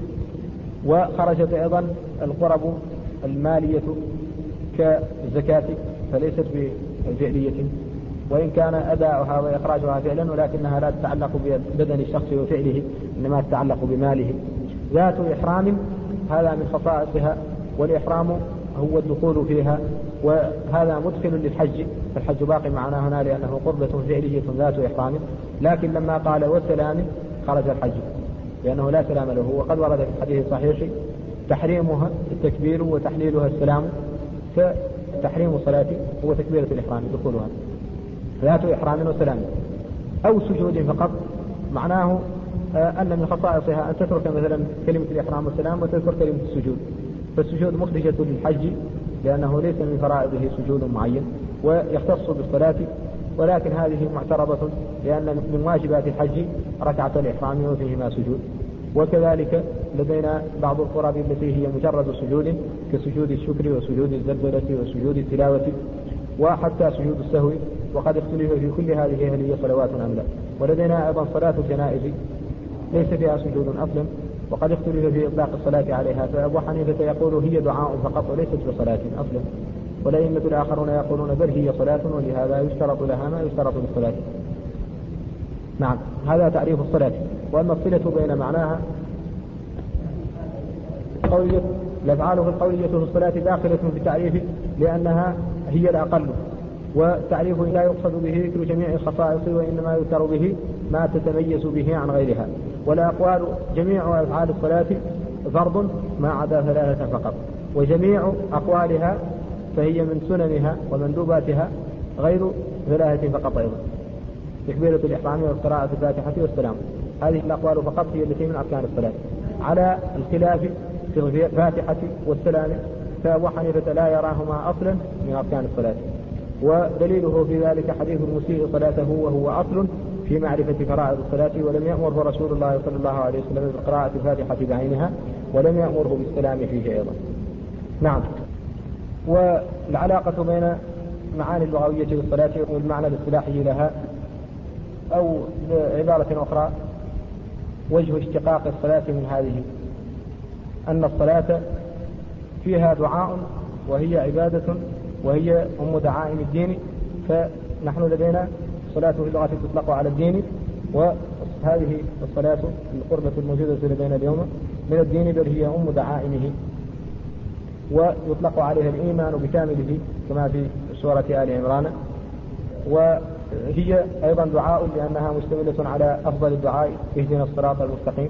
وخرجت أيضا القرب المالية كالزكاة، فليست بفعلية، وإن كان أداؤها وإخراجها فعلا، ولكنها لا تتعلق ببدن الشخص وفعله، إنما تتعلق بماله. ذات إحرام هذا من خصائصها، والإحرام هو الدخول فيها، وهذا مدخل للحج، فالحج باقي معنا هنا لأنه قربة فعلية ذات إحرام. لكن لما قال والسلام خرج الحج، لأنه لا سلام له. وقد ورد في الحديث الصحيح تحريمها التكبير وتحليلها السلام، فتحريم الصلاة هو تكبيرة الإحرام دخولها ذات إحرام وسلام أو سجود فقط. معناه أن من خصائصها أن تترك مثلا كلمة الإحرام والسلام وتذكر كلمة السجود، فالسجود مخرجة للحج لأنه ليس من فرائضه سجود معين ويختص بالصلاة، ولكن هذه معترضة لأن من واجبات الحج ركعة الإحرام وفيهما سجود. وكذلك لدينا بعض القرب التي هي مجرد سجود كسجود الشكر وسجود الزلزلة وسجود التلاوة وحتى سجود السهو، وقد اختلف في كل هذه هل هي صلوات أم لا. ولدينا أيضا صلاة الجنائز ليس فيها سجود أصلا، وقد اختلف في إطلاق الصلاة عليها، فأبو حنيفة يقول هي دعاء فقط وليست بصلاة أصلا، والأئمة الآخرون يقولون بل هي صلاة، ولهذا يشترط لها ما يشترط بالصلاة. نعم، هذا تعريف الصلاة. وأما الصلة بين معناها قولية، الأفعال في القولية في الصلاة داخلة في التعريف لأنها هي الأقل، والتعريف لا يقصد به ذكر جميع الخصائص، وإنما يذكر به ما تتميز به عن غيرها. والأقوال جميع أفعال الصلاة فرض ما عدا ثلاثة فقط، وجميع أقوالها فهي من سننها ومندوباتها غير ثلاثة فقط أيضا، تكبيرة الإحرام وقراءة الفاتحة والسلام. هذه الأقوال فقط هي التي من أركان الصلاة، على الخلاف في الفاتحة والسلام، فأبو حنيفة لا يراهما أصلا من أركان الصلاة، ودليله في ذلك حديث المسيء صلاته وهو أصل في معرفة فرائض الصلاة، ولم يأمره رسول الله صلى الله عليه وسلم بقراءة الفاتحة بعينها، ولم يأمره بالسلام فيه أيضا. نعم. والعلاقة بين معاني اللغوية للصلاة والمعنى الاصطلاحي لها، أو بعبارة أخرى وجه اشتقاق الصلاة من هذه، أن الصلاة فيها دعاء وهي عبادة وهي أم دعائم الدين، فنحن لدينا الصلاة في اللغة تطلق على الدين، وهذه الصلاة القربة الموجودة لدينا اليوم من الدين، بل هي أم دعائمه، ويطلق عليها الإيمان بكامله كما في سورة آل عمران، وهي أيضا دعاء لأنها مشتملة على أفضل الدعاء اهدنا الصراط المستقيم،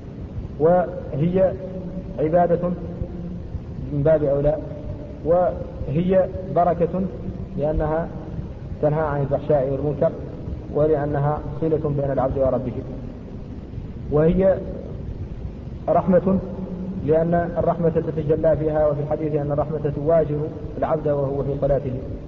وهي عبادة من باب أولى، وهي بركة لأنها تنهى عن الفحشاء والمنكر، ولأنها صلة بين العبد وربه، وهي رحمة لأن الرحمة تتجلى فيها، وفي الحديث أن الرحمة تواجه العبد وهو في صلاته.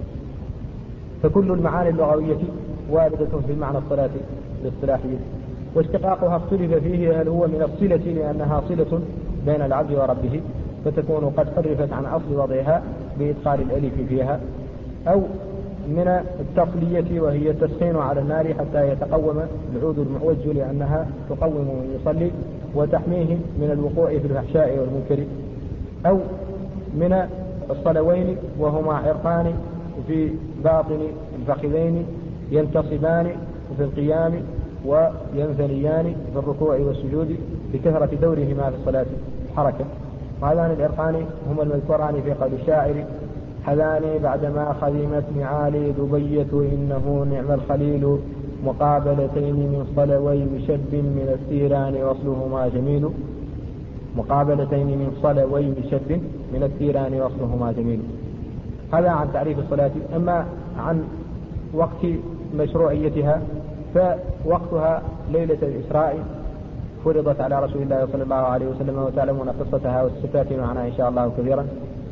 فكل المعاني اللغوية واردة في معنى الصلاة الاصطلاحية، واشتقاقها اختلف فيه هل هو من الصلة لأنها صلة بين العبد وربه فتكون قد حرفت عن أصل وضعها بإدخال الألف فيها، أو من التصلية وهي التسخين على النار حتى يتقوم العود المعوج لأنها تقوم من يصلي وتحميه من الوقوع في الفحشاء والمنكر، أو من الصلوين وهما عرقان في باطن الفخذين ينتصبان في القيام وينثنيان في الركوع والسجود بكثرة دورهما في الصلاة الحركة. وهذان العرقان هما المذكوران في قول الشاعر حذاني بعدما خذمت معالي دبية إنه نعم الخليل مقابلتين من صلوي شب من الثيران وصلهما جميل. مقابلتين من صلوي شب من الثيران وصلهما جميل. هذا عن تعريف الصلاة. أما عن وقت مشروعيتها فوقتها ليلة الإسراء فرضت على رسول الله صلى الله عليه وسلم، وتعلمون قصتها والستات معنا إن شاء الله كثيرا.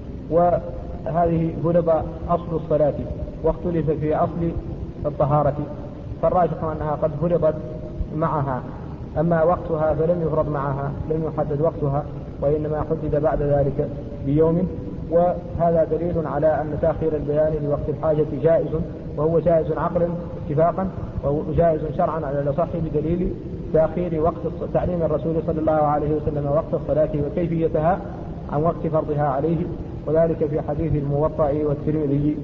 وهذه فرض أصل الصلاة واختلف في أصل الطهارة، فالراجح أنها قد فرضت معها، أما وقتها فلم يفرض معها، لم يحدد وقتها وإنما حدد بعد ذلك بيوم. وهذا دليل على أن تأخير البيان لوقت الحاجة جائز، وهو جائز عقلا اتفاقا، وجائز شرعا على الأصح بدليل تأخير وقت تعليم الرسول صلى الله عليه وسلم وقت الصلاة وكيفيتها عن وقت فرضها عليه، وذلك في حديث الموطأ والترمذي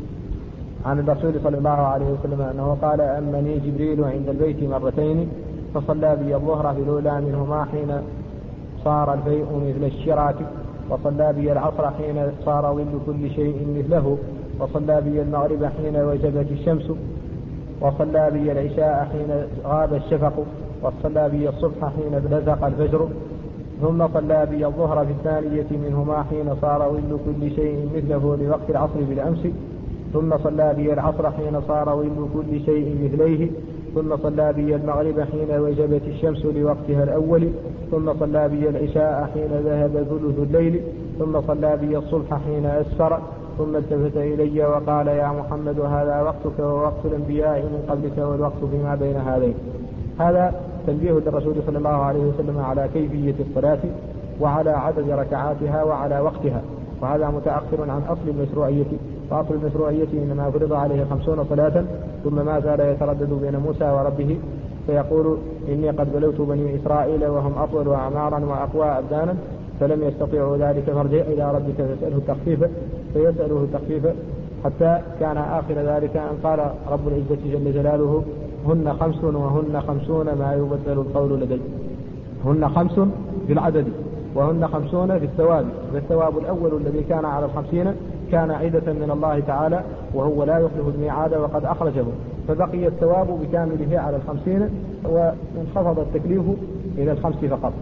عن الرسول صلى الله عليه وسلم أنه قال أمني جبريل عند البيت مرتين فصلى بي الظهر في الأولى منهما حين صار الفيء مثل الشراك، وصلى بي العصر حين صار ظل كل شيء مثله، وصلى بي المغرب حين وجبت الشمس، وصلى بي العشاء حين غاب الشفق، وصلى بي الصبح حين بزق الفجر، ثم صلى بي الظهر في الثانية منهما حين صار ظل كل شيء مثله لوقت العصر بالأمس، ثم صلى بي العصر حين صار ظل كل شيء مثليه، ثم صلى بي المغرب حين وجبت الشمس لوقتها الأول، ثم صلى بي العشاء حين ذهب ثلث الليل، ثم صلى بي الصبح حين أسفر، ثم التفت إلي وقال يا محمد هذا وقتك ووقت الأنبياء من قبلك والوقت فيما بين هذين. هذا تنبيه للرسول صلى الله عليه وسلم على كيفية الصلاة وعلى عدد ركعاتها وعلى وقتها، وهذا متأخر عن أصل المشروعية. فأصل المشروعية إنما فرض عليه خمسون صلاة، ثم ما زال يتردد بين موسى وربه فيقول إني قد بلوت بني إسرائيل وهم أطول أعمارا وأقوى أبدانا فلم يستطيعوا ذلك، فارجع إلى ربك فاسأله التخفيف، فيسأله التخفيف حتى كان آخر ذلك أن قال رب العزة جل جلاله هن خمس وهن خمسون ما يبدل القول لدي. هن خمس في العدد وهن خمسون في الثواب، فالثواب الأول الذي كان على الخمسين كان عيدة من الله تعالى وهو لا يخلف الميعاد وقد أخرجه، فبقي الثواب بكامله على الخمسين وانخفض التكليف إلى الخمس فقط.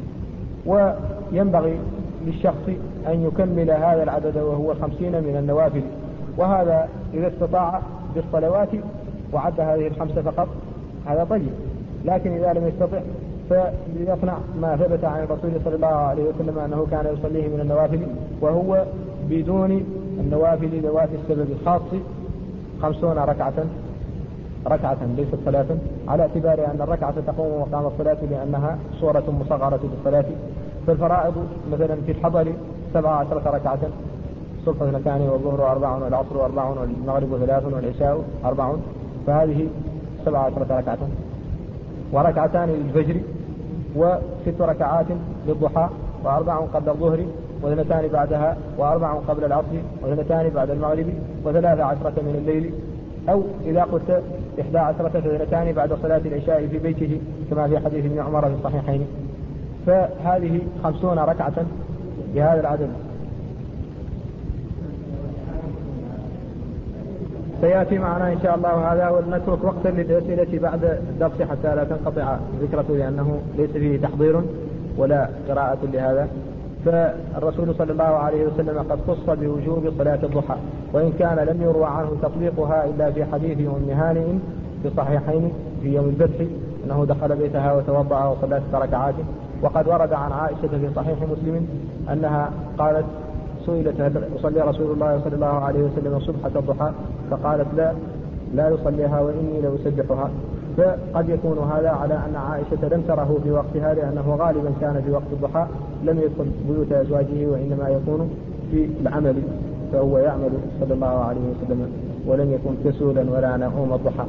وينبغي للشخص أن يكمل هذا العدد وهو خمسين من النوافل، وهذا إذا استطاع بالصلوات وعد هذه الخمسة فقط هذا طيب، لكن إذا لم يستطع فليصنع ما ثبت عن الرسول صلى الله عليه وسلم أنه كان يصليه من النوافل، وهو بدون النوافل ذوات السبب الخاص خمسون ركعة ركعة ليست صلاة، على اعتبار أن الركعة تقوم مقام الصلاة لأنها صورة مصغرة للصلاة. فالفرائض مثلا في الحضر سبع عشرة ركعة، الصبح اثنتان والظهر أربع والعصر أربع والمغرب ثلاث والعشاء أربع، فهذه سبع عشرة ركعة. وركعتان للفجر، وست ركعات للضحى، وأربع قبل الظهر، واثنتان بعدها، وأربع قبل العصر، واثنتان بعد المغرب، وثلاث عشرة من الليل. أو إذا قلت إحدى عشرة فاثنتان بعد صلاة العشاء في بيته كما في حديث ابن عمر في الصحيحين. فهذه خمسون ركعة بهذا العدد. سيأتي معنا إن شاء الله هذا، ونترك وقتا للأسئلة بعد الدرس حتى لا تنقطع ذكرته، لأنه ليس فيه تحضير ولا قراءة لهذا. فالرسول صلى الله عليه وسلم قد خص بوجوب صلاة الضحى، وإن كان لم يروى عنه تطبيقها إلا في حديث أم هانئ في الصحيحين في يوم الفتح أنه دخل بيتها وتوضأ وصلى ست ركعات. وقد ورد عن عائشة في صحيح مسلم أنها قالت سئلت هل يصلي رسول الله صلى الله عليه وسلم صبحة الضحى؟ فقالت لا لا يصليها وإني لأسبحها. فقد يكون هذا على أن عائشة لم تره في وقتها، لأنه غالبا كان في وقت الضحى لم يدخل بيوت أزواجه، وإنما يكون في العمل، فهو يعمل صلى الله عليه وسلم ولم يكن كسولا ولا نؤوم الضحى.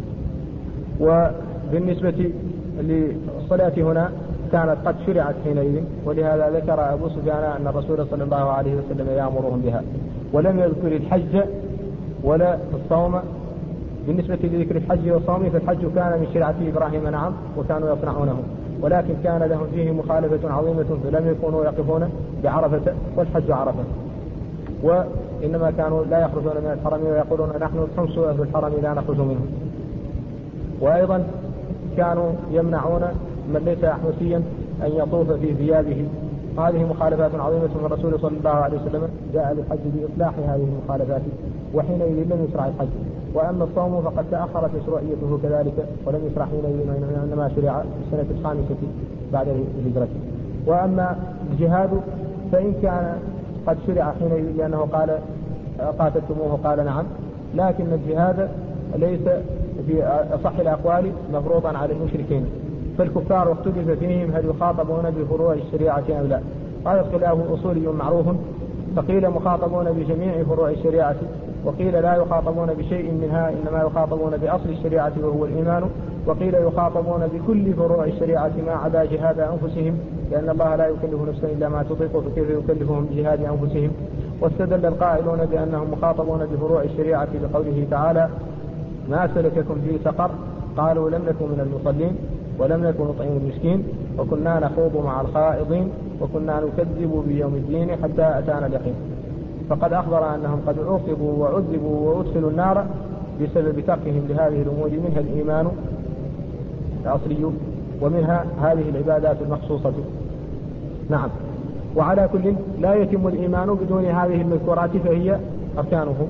وبالنسبة للصلاة هنا كانت قد شرعت حينئذ، ولهذا ذكر أبو سفيان أن الرسول صلى الله عليه وسلم يأمرهم بها، ولم يذكر الحج ولا الصوم. بالنسبة لذكر الحج والصوم فالحج كان من شرعة إبراهيم نعم، وكانوا يصنعونه، ولكن كان لهم فيه مخالفة عظيمة، فلم يكونوا يقفون بعرفة، والحج عرفة، وإنما كانوا لا يخرجون من الحرم ويقولون نحن الحمص أهل الحرم لا نخرج منه. وأيضا كانوا يمنعون من ليس أحمسيا أن يطوف في ثيابه. هذه مخالفات عظيمة من الرسول صلى الله عليه وسلم، جاء بالحج بإصلاح هذه المخالفات، وحينئذ لم يشرع الحج. وأما الصوم فقد تأخرت مشروعيته كذلك، ولم يشرع حينئذ، إنما شرع في السنة الخامسة بعد الهجرة. وأما الجهاد فإن كان قد شرع حينئذ لأنه قال قاتلتموه قال نعم، لكن الجهاد ليس في أصح الأقوال مفروضا على المشركين، فالكفار اختلف فيهم هل يخاطبون بفروع الشريعة أم لا. هذا الخلاف أصولي معروف، فقيل مخاطبون بجميع فروع الشريعة، وقيل لا يخاطبون بشيء منها إنما يخاطبون بأصل الشريعة وهو الإيمان، وقيل يخاطبون بكل فروع الشريعة ما عدا جهاد أنفسهم، لأن الله لا يكلف نفسا إلا ما تطيق، فكيف يكلفهم بجهاد أنفسهم. واستدل القائلون بأنهم مخاطبون بفروع الشريعة بقوله تعالى ما سلككم في سقر؟ قالوا لم نكن من المصلين ولم نكن نطعم المسكين وكنا نخوض مع الخائضين وكنا نكذب بيوم الدين حتى أتانا اليقين. فقد أخبر أنهم قد عوقبوا وعذبوا وأدخلوا النار بسبب تركهم لهذه الأمور، منها الإيمان الأصلي ومنها هذه العبادات المخصوصة. نعم. وعلى كل لا يتم الإيمان بدون هذه المذكورات فهي أركانه.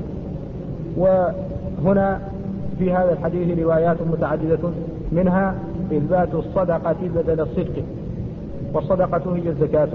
وهنا في هذا الحديث روايات متعددة، منها إثبات الصدقة بدل الصدق، والصدقة هي الزكاة،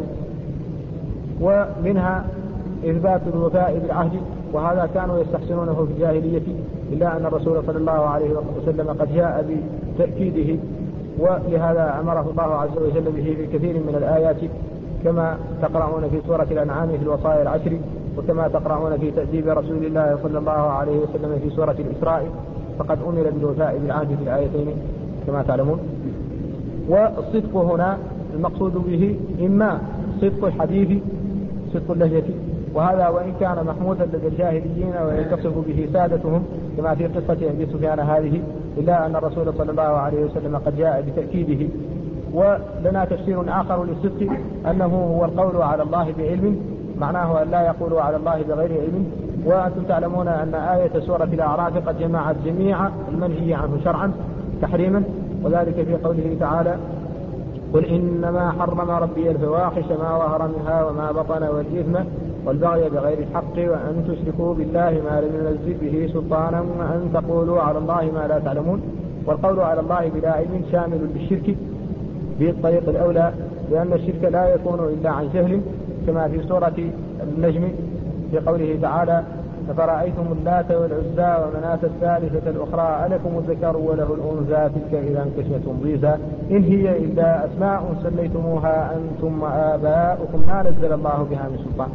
ومنها إثبات الوفاء بالعهد، وهذا كانوا يستحسنونه في الجاهلية، إلا أن الرسول صلى الله عليه وسلم قد جاء بتأكيده، ولهذا أمره الله عز وجل به في كثير من الآيات، كما تقرأون في سورة الأنعام في الوصايا العشر، وكما تقرأون في تأديب رسول الله صلى الله عليه وسلم في سورة الإسراء، فقد أمر بالوفاء بالعهد في الآيتين كما تعلمون. والصدق هنا المقصود به إما صدق الحديث صدق اللهجة، وهذا وإن كان محمودا لدى الجاهليين ويتصف به سادتهم كما في قصة أبي سفيان هذه، إلا أن الرسول صلى الله عليه وسلم قد جاء بتأكيده. ولنا تفسير آخر للصدق أنه هو القول على الله بعلم، معناه أن لا يقولوا على الله بغير علم. وأنتم تعلمون أن آية سورة الأعراف قد جمعت جميع المنهي عنه شرعا تحريما، وذلك في قوله تعالى قل إنما حرم ربي الفواحش ما ظهر منها وما بطن والإثم والبغي بغير الحق وأن تشركوا بالله ما لم ينزل به سلطانا وأن تقولوا على الله ما لا تعلمون. والقول على الله بلا علم شامل للشرك بالطريق الأولى، لأن الشرك لا يكون إلا عن جهل، كما في سورة النجم في قوله تعالى: أفرأيتم اللات والعزى ومناة الثالثة الأخرى ألكم الذكر وله الأنثى تلك إذا قسمة ضيزى إن هي إلا أسماء سميتموها أنتم وآباؤكم ما نزل الله بها من سلطان.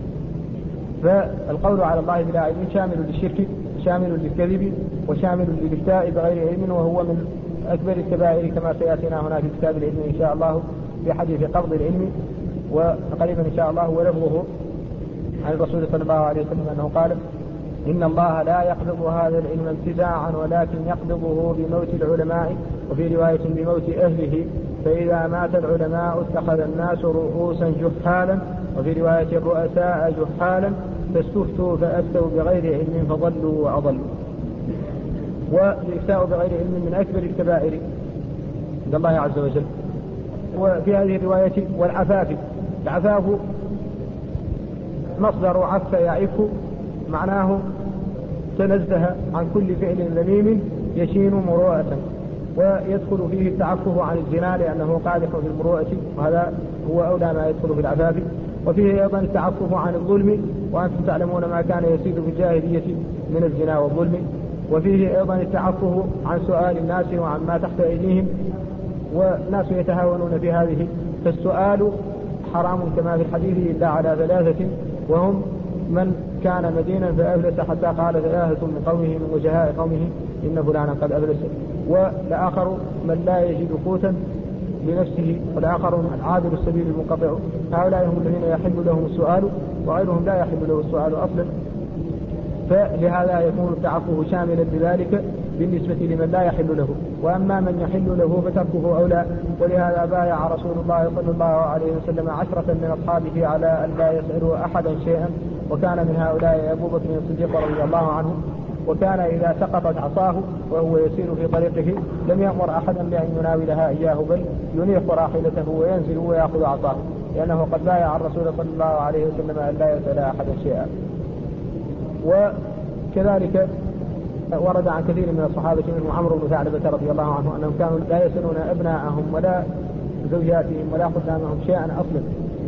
فالقول على الله بلا علم شامل للشرك، شامل للكذب، وشامل للإفتاء بغير علم، وهو من أكبر الكبائر كما سيأتينا هنا في كتاب العلم إن شاء الله في حديث قبض العلم، وقريبا إن شاء الله ولفظه عن الرسول صلى الله عليه وسلم أنه قال: إن الله لا يقبض هذا العلم انتزاعا ولكن يقبضه بموت العلماء، وفي رواية بموت أهله، فإذا مات العلماء اتخذ الناس رؤوسا جحالا، وفي رواية الرؤساء جحالا، فاستفتوا فأفتوا بغير علم فضلوا وأضلوا. والإفتاء بغير علم من أكبر الكبائر عند الله عز وجل. وفي هذه الرواية والعفاف، العفاف مصدر عف يعف، معناه تنزه عن كل فعل ذميم يشين مروءة، ويدخل فيه التعفف عن الزنا لأنه قادح في المروءة، وهذا هو أولى ما يدخل في العفاف. وفيه أيضا التعفف عن الظلم، وأنتم تعلمون ما كان يسيد في الجاهلية من الزنا والظلم. وفيه أيضا التعفف عن سؤال الناس وعن ما تحت أيديهم، والناس يتهاونون في هذه، فالسؤال حرام كما في الحديث إلا على ثلاثة، وهم من كان مدينا فأفلس حتى قال ثلاثة من قومه من وجهاء قومه إن فلانا قد أفلس، والآخر من لا يجد قوتا لنفسه، والآخر العابر السبيل المنقطع. هؤلاء هم الذين يحل لهم السؤال، وغيرهم لا يحل له السؤال أصلا، فلهذا يكون التعفف شاملا بذلك بالنسبة لمن لا يحل له. وأما من يحل له فتركه أولى، ولهذا بايع رسول الله صلى الله عليه وسلم عشرة من أصحابه على أن لا يسألوا أحدا شيئا، وكان من هؤلاء أبو بكر الصديق رضي الله عنه، وكان إذا سقطت عصاه وهو يسير في طريقه لم يأمر أحدا بأن يناولها إياه، بل ينيخ راحلته وينزل ويأخذ عصاه، لأنه قد بايع الرسول صلى الله عليه وسلم أن لا يسأل أحدا شيئا. وكذلك ورد عن كثير من الصحابة منهم عمرو بن ثعلبة رضي الله عنه أنهم كانوا لا يسألون أبناءهم ولا زوجاتهم ولا خدامهم شيئا أصلا.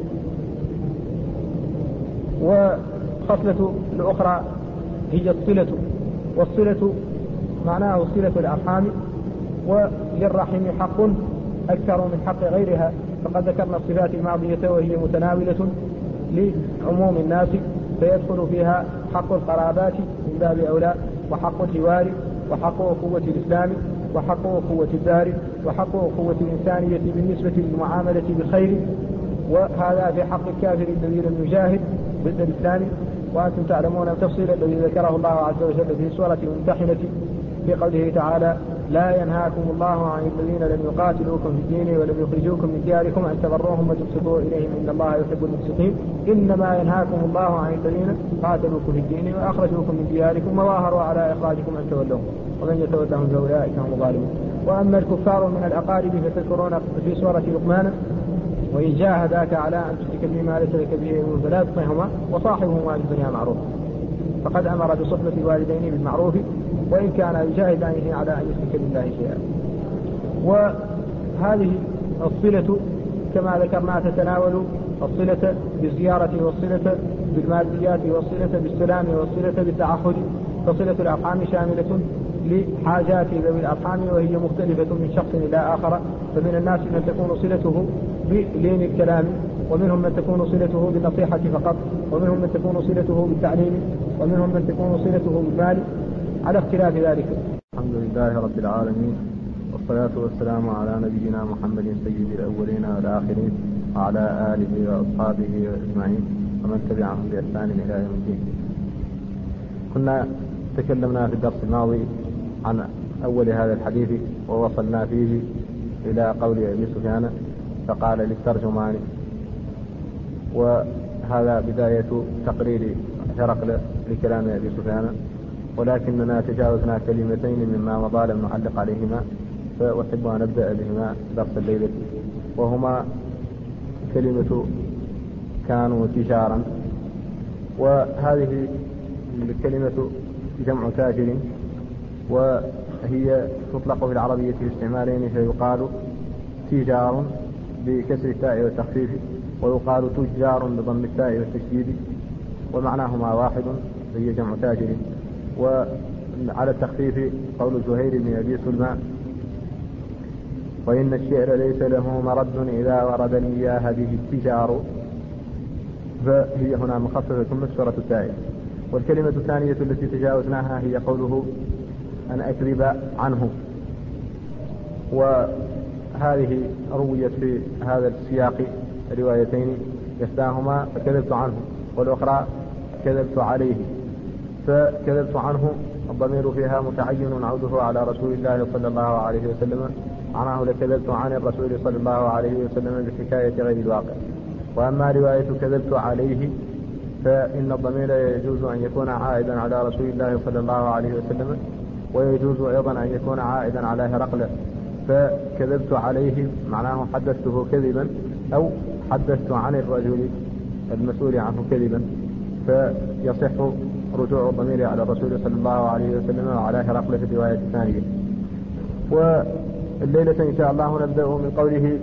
وخصلة الأخرى هي الصلة، والصلة معناه صلة الأرحام، وللرحم حق أكثر من حق غيرها، فقد ذكرنا الصفات الماضية وهي متناولة لعموم الناس، فيدخل فيها حق القرابات من باب أولى، وحق الجوار، وحق أخوة الإسلام، وحق أخوة الدار، وحق أخوة الإنسانية بالنسبة للمعاملة بالخير، وهذا في حق الكافر الذي لم يجاهد ضد الإسلام. وأنتم تعلمون التفصيل الذي ذكره الله عز وجل في سورة الممتحنة في قوله تعالى: لا ينهاكم الله عن الذين لم يقاتلوكم في الدين ولم يخرجوكم من دياركم أن تبروهم وتقسطوا إليهم إن الله يحب المقسطين، إنما ينهاكم الله عن الذين قاتلوكم في الدين وأخرجوكم من دياركم وظاهروا على إخراجكم أن تولوهم ومن يتولهم فأولئك هم الظالمون. وأما الكفار من الأقارب فتذكرون في سورة لقمان: وإن جاهداك على أن تشرك بي ما ليس لك به علم فلا تطعهما وصاحبهما في الدنيا معروف، فقد أمر بصحبة الوالدين بالمعروف وإن كان يجاهدانه على أن يشرك بالله شيئا. وهذه الصلة كما ذكرنا تتناول الصلة بالزيارة، والصلة بالماديات، والصلة بالسلام، والصلة بالتعهد. فصلة الأرحام شاملة لحاجات ذوي الأرحام، وهي مختلفة من شخص إلى آخر، فمن الناس من تكون صلته بلين الكلام، ومنهم من تكون صلته بالنصيحة فقط، ومنهم من تكون صلته بالتعليم، ومنهم من تكون صلته بالمال، على اختلاف ذلك. الحمد لله رب العالمين، والصلاة والسلام على نبينا محمد سيد الأولين والآخرين، وعلى آله وأصحابه أجمعين ومن تبعهم بإحسان إلى يوم الدين. كنا تكلمنا في الدرس الماضي عن أول هذا الحديث، ووصلنا فيه إلى قول أبي سفيان فقال للترجمان، وهذا بداية تقرير هرقل لكلام أبي سفيان، ولكننا تجاوزنا كلمتين مما مضى لم نعلق عليهما، فأحب أن نبدأ بهما درس الليلة، وهما كلمة كانوا تجارا وهذه الكلمة جمع تاجر، وهي تطلق في العربية باستعمالين، فيقال تجار بكسر التاء والتخفيف، ويقال تجار بضم التاء والتشديد، ومعناهما واحد، هي جمع تاجر. وعلى التخفيف قول زهير بن أبي سلمان: وإن الشعر ليس له مرد إذا وردني إياها به التجار، فهي هنا مخففة مكسورة التاء. والكلمة الثانية التي تجاوزناها هي قوله أن أكذب عنه، وهذه رويت في هذا السياق روايتين، إحداهما فكذبت عنه، والأخرى كذبت عليه. فكذبت عنه الضمير فيها متعين عوده على رسول الله صلى الله عليه وسلم، معناه لكذبت عن الرسول صلى الله عليه وسلم بحكاية غير الواقع. وأما رواية كذبت عليه فإن الضمير يجوز أن يكون عائدا على رسول الله صلى الله عليه وسلم، ويجوز أيضا أن يكون عائدا على هرقل. فكذبت عليه معناه حدثته كذبا، أو حدثت عن الرجل المسؤول عنه كذبا، فيصح رجوع الضمير على الرسول صلى الله عليه وسلم وعلى هرقل في الرواية الثانية. والليلة إن شاء الله نبدأ من قوله: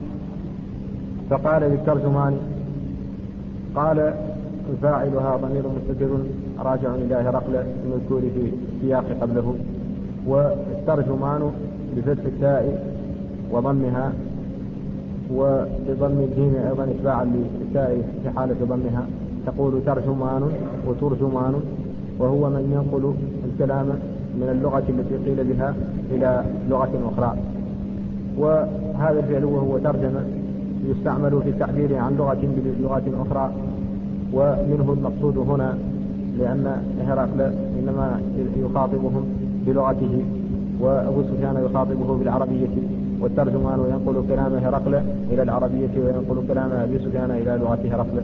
فقال للترجمان. قال فاعلها ضمير مستتر راجع إلى هرقل المذكور في السياق قبله، والترجمان بفتح التاء وضمها، وبضم الجيم أيضا إتباعا للتاء في حالة ضمها، تقول ترجمان وترجمان، وهو من ينقل الكلام من اللغة التي قيل بها إلى لغة أخرى. وهذا الفعل وهو ترجمة يستعمل في التعبير عن لغة بلغة أخرى، ومنه المقصود هنا، لأن هرقل إنما يخاطبهم بلغته، وأبو سفيان يخاطبه بالعربية، والترجمان ينقل كلام هرقل إلى العربية وينقل كلام أبي سفيان إلى لغة هرقل.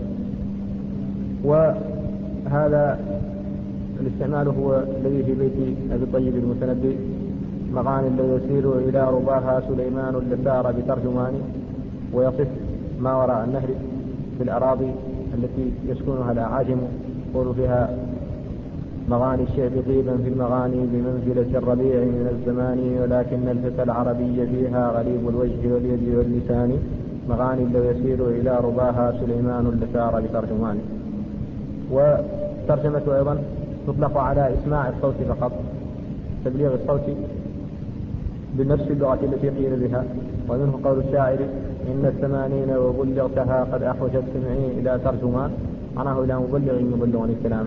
وهذا الاستعمال هو الذي في بيت أبي الطيب المتنبي: مغاني الذي يسير إلى رباها سليمان لسار بترجمان. ويصف ما وراء النهر في الأراضي التي يسكنها الأعاجم، يقول فيها: مغاني الشعب طيبا في المغاني بمنزلة الربيع من الزمان، ولكن الفتى العربي فيها غريب الوجه واليد واللسان، مغاني الذي يسير إلى رباها سليمان لسار بترجمان. والترجمة أيضا تطلق على إسماع الصوت فقط، تبليغ الصوت بنفس اللغة التي قيل بها. ومنه قول الشاعر: إن الثمانين وبلغتها قد أحوجت سمعي إلى ترجمان، معناه إلى مبلغ يبلغني الكلام.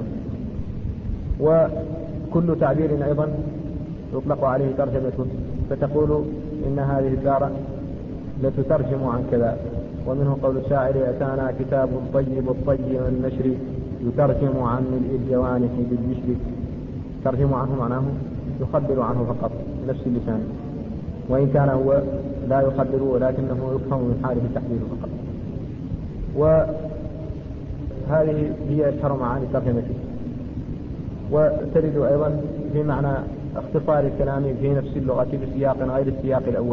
وكل تعبير أيضا يطلق عليه ترجمة، فتقول إن هذه الدار لتترجم عن كذا. ومنه قول الشاعر: أتانا كتاب طيب الطي والنشر يترجم عن ملء الجوانح بالبشر. ترجم عنه معناه يخبر عنه فقط نفس اللسان، وإن كان هو لا يخبر ولكنه يفهم من حاله التحديد فقط. وهذه هي أشهر معاني الترجمة. وترد أيضا في معنى اختصار الكلام في نفس اللغة بسياق غير السياق الأول.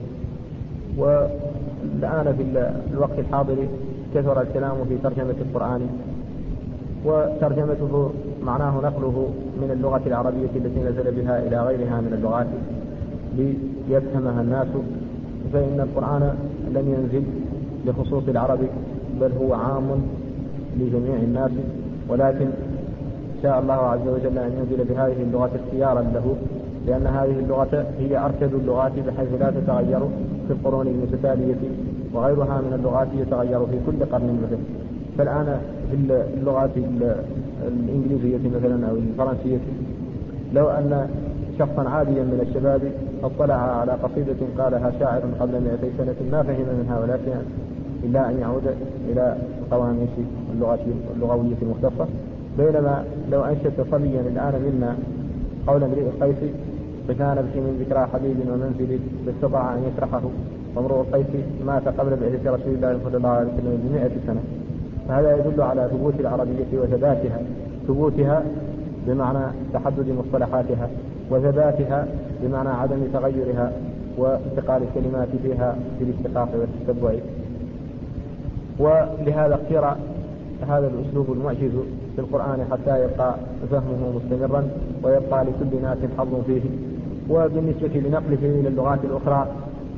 والآن في الوقت الحاضر كثر الكلام في ترجمة القرآن، وترجمته معناه نقله من اللغة العربية التي نزل بها إلى غيرها من اللغات ليفهمها الناس. فإن القرآن لم ينزل لخصوص العرب، بل هو عام لجميع الناس، ولكن شاء الله عز وجل أن ينزل بهذه اللغة اختيارا له، لأن هذه اللغة هي أرشد اللغات بحيث لا تتغير في القرون المتتالية، وغيرها من اللغات يتغير في كل قرن مثل. فالآن في اللغات الإنجليزية مثلا أو الفرنسية، لو أن شخصا عاديا من الشباب اطلع على قصيدة قالها شاعر قبل مئتي سنة ما فهم منها ولا شيء إلا أن يعود إلى قواميس اللغوية المختصة. بينما لو أنشدت صبيا الآن منا قول امرئ القيس: فكان بشي من ذكرى حبيب ومنزل استطاع أن يشرحه، وامرؤ القيس مات قبل بعثة رسول الله صلى الله عليه وسلم بمئة سنة. فهذا يدل على ثبوت العربية وثباتها، ثبوتها بمعنى تحدد مصطلحاتها، وثباتها بمعنى عدم تغيرها وانتقال الكلمات فيها في الاشتقاق والتتبع. ولهذا اختير هذا الأسلوب المعجز في القرآن حتى يبقى فهمه مستمرا ويبقى لكل ناس حظ فيه. وبالنسبة لنقله إلى اللغات الأخرى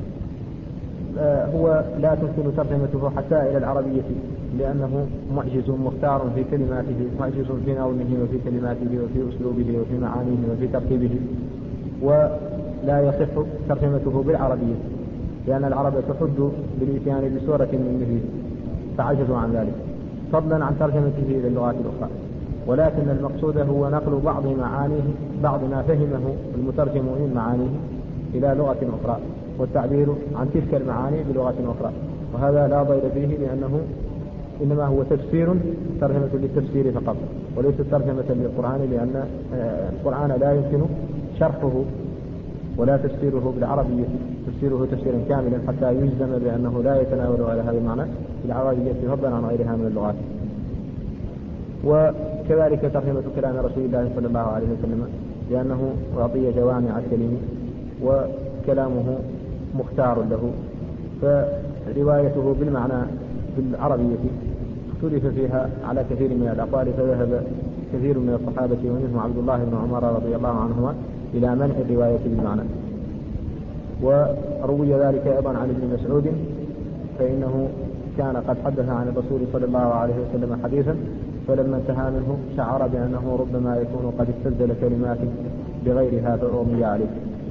هو لا تمكن ترجمته حتى إلى العربية، لأنه معجز مختار في كلماته، معجز في نظمه وفي كلماته وفي أسلوبه وفي معانيه وفي ترتيبه، ولا يصح ترجمته بالعربية لأن العرب تحد بالإتيان بسورة من مثله فعجزوا عن ذلك، فضلا عن ترجمته إلى اللغات الأخرى. ولكن المقصود هو نقل بعض معانيه، بعض ما فهمه المترجم من معانيه إلى لغة أخرى، والتعبير عن تلك المعاني بلغة أخرى، وهذا لا ضير فيه لأنه إنما هو تفسير، ترجمة للتفسير فقط وليس ترجمة للقرآن، لأن القرآن لا يمكن شرحه ولا تفسيره بالعربية، تفسيره تفسيرا كاملا حتى يجزم بأنه لا يتناول على هذا المعنى بالعربية فضلا عن غيرها من اللغات. وكذلك ترجمة كلام رسول الله صلى الله عليه وسلم، لأنه أعطي جوامع الكلم وكلامه مختار له، فروايته بالمعنى بالعربية اختلف فيها على كثير من الأقوال، فذهب كثير من الصحابة ومنهم عبد الله بن عمر رضي الله عنهما إلى منع الرواية بالمعنى. وروي ذلك أيضا عن ابن مسعود، فإنه كان قد حدث عن الرسول صلى الله عليه وسلم حديثا، فلما انتهى منه شعر بأنه ربما يكون قد استبدل كلمات بغيرها فأغمي عليه،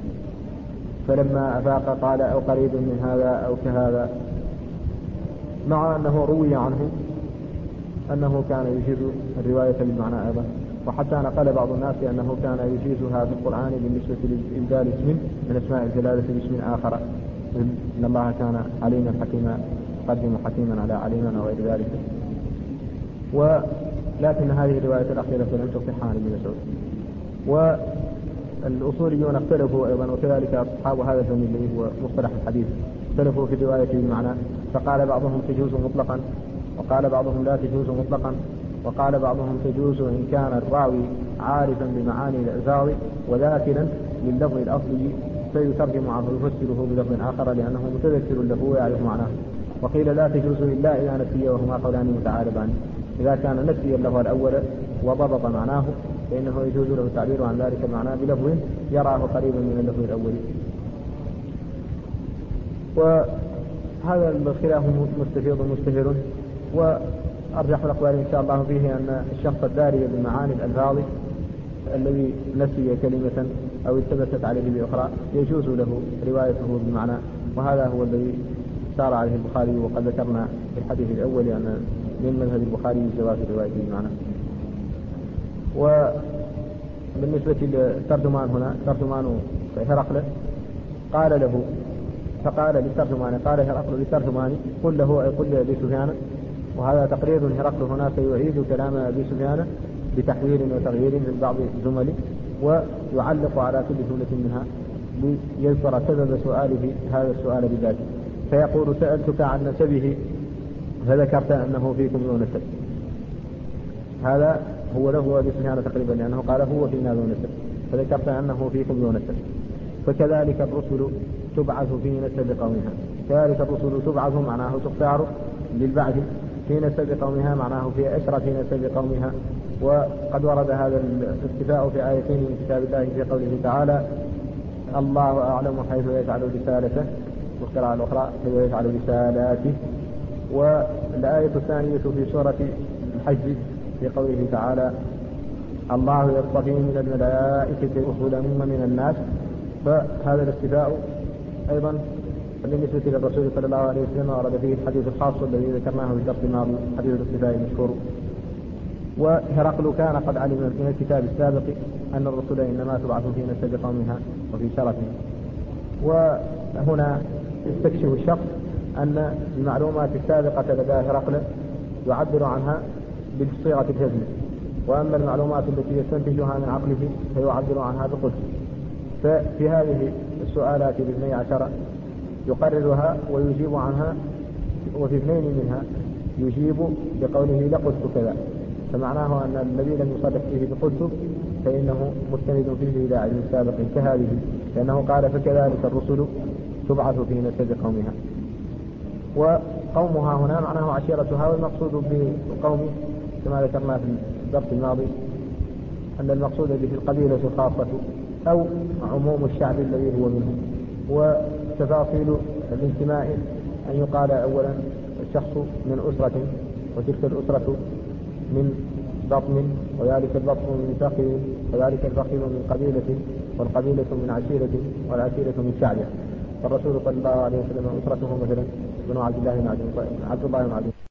فلما أفاق قال أو قريب من هذا أو كهذا، مع أنه روي عنه أنه كان يجيز الرواية بالمعنى أيضا. وحتى نقل بعض الناس أنه كان يجيزها في القرآن بالنسبة لإبدال اسم من أسماء الجلالة باسم آخر، إن الله كان عليما حكيما، قدم حكيما على عليما وغير ذلك. ولكن هذه الرواية الأخيرة لم تصح عن ابن مسعود. والأصوليون اختلفوا أيضا، وكذلك أصحاب هذا الفن الذي هو مصطلح الحديث اختلفوا في الرواية بالمعنى، فقال بعضهم تجوز مطلقا، وقال بعضهم لا تجوز مطلقا، وقال بعضهم تجوز إن كان الراوي عارفا بمعاني الألفاظ وذاكرا لللفظ الأصلي فيترجم عنه ويفسره بلفظ آخر لأنه متذكر له ويعرف معناه. وقيل لا تجوز إلا إذا نسي، وهما قولان متعارضان. إذا كان نسي اللفظ الأول وضبط معناه فإنه يجوز له التعبير عن ذلك المعنى بلفظ يراه قريبا من اللفظ الأول. وهذا الخلاف مستفيض مستهر، وأرجح الأقوال إن شاء الله فيه أن الشخص الداري بمعاني الألفاظ الذي نسي كلمة أو التبست عليه بأخرى يجوز له روايته بالمعنى، وهذا هو الذي سار عليه البخاري. وقد ذكرنا في الحديث الأول أن من مذهب البخاري جواز الرواية بالمعنى. وبالنسبة للترجمان هنا، ترجمان هرقل قال له، فقال للترجمان، قال هرقل للترجمان قل له أي قل لأبي سفيان، وهذا تقرير هرقل هنا سيعيد كلام أبي سفيان بتحويل وتغيير من بعض الجمل، ويعلق على كل جملة منها ليذكر سبب سؤاله هذا السؤال بذاته. فيقول سألتك عن نسبه فذكرت أنه فيكم ذو نسب. هذا هو له أبي سفيان تقريبا، لأنه قال هو فينا ذو نسب، فذكرت أنه فيكم ذو نسب. فكذلك الرسل تبعث في نسب قومها، كذلك الرسل تبعث معناه تختار للبعث في نسب قومها، معناه في أشرف نسب قومها. وقد ورد هذا الاستفاء في آيتين من كتاب الله في قوله تعالى الله أعلم حيث يجعل رسالته، والقراءة الأخرى حيث يجعل رسالاته. والآية الثانية في سورة الحج في قوله تعالى الله يصطفي من الملائكة رسلا ومن الناس. فهذا الاستفاء أيضا بالنسبة للرسول صلى الله عليه وسلم ورد فيه الحديث الخاص الذي ذكرناه في الدرس الماضي، حديث الاستفاء المشهور. وهرقل كان قد علم من الكتاب السابق أن الرسل إنما تبعث في نسب قومها وفي شرفها. وهنا يستكشف الشخص أن المعلومات السابقة لدى هرقل يعبر عنها بصيغة الجزم، وأما المعلومات التي يستنتجها من عقله فيعبر عنها بقدس. ففي هذه السؤالات باثني عشر يقررها ويجيب عنها، وفي اثنين منها يجيب بقوله لقدت كذا، فمعناه أن الذي لم يصرح فيه بقدس فإنه مستند فيه إلى علم سابق كهذه، لأنه قال فكذلك الرسل تبعث في نسب قومها. وقومها هنا معناه عشيرتها، والمقصود بالقوم كما ذكرنا في الدرس الماضي أن المقصود به القبيلة خاصة أو عموم الشعب الذي هو منه. وتفاصيل الانتماء أن يقال أولا الشخص من أسرة، وتلك الأسرة من بطن، وذلك البطن من فخذ، وذلك الفخذ من قبيلة، والقبيلة من عشيرة، والعشيرة من شعب. فالرسول صلى الله عليه وسلم أسرته مثلا بن عبد الله بن عبد الله بن عبد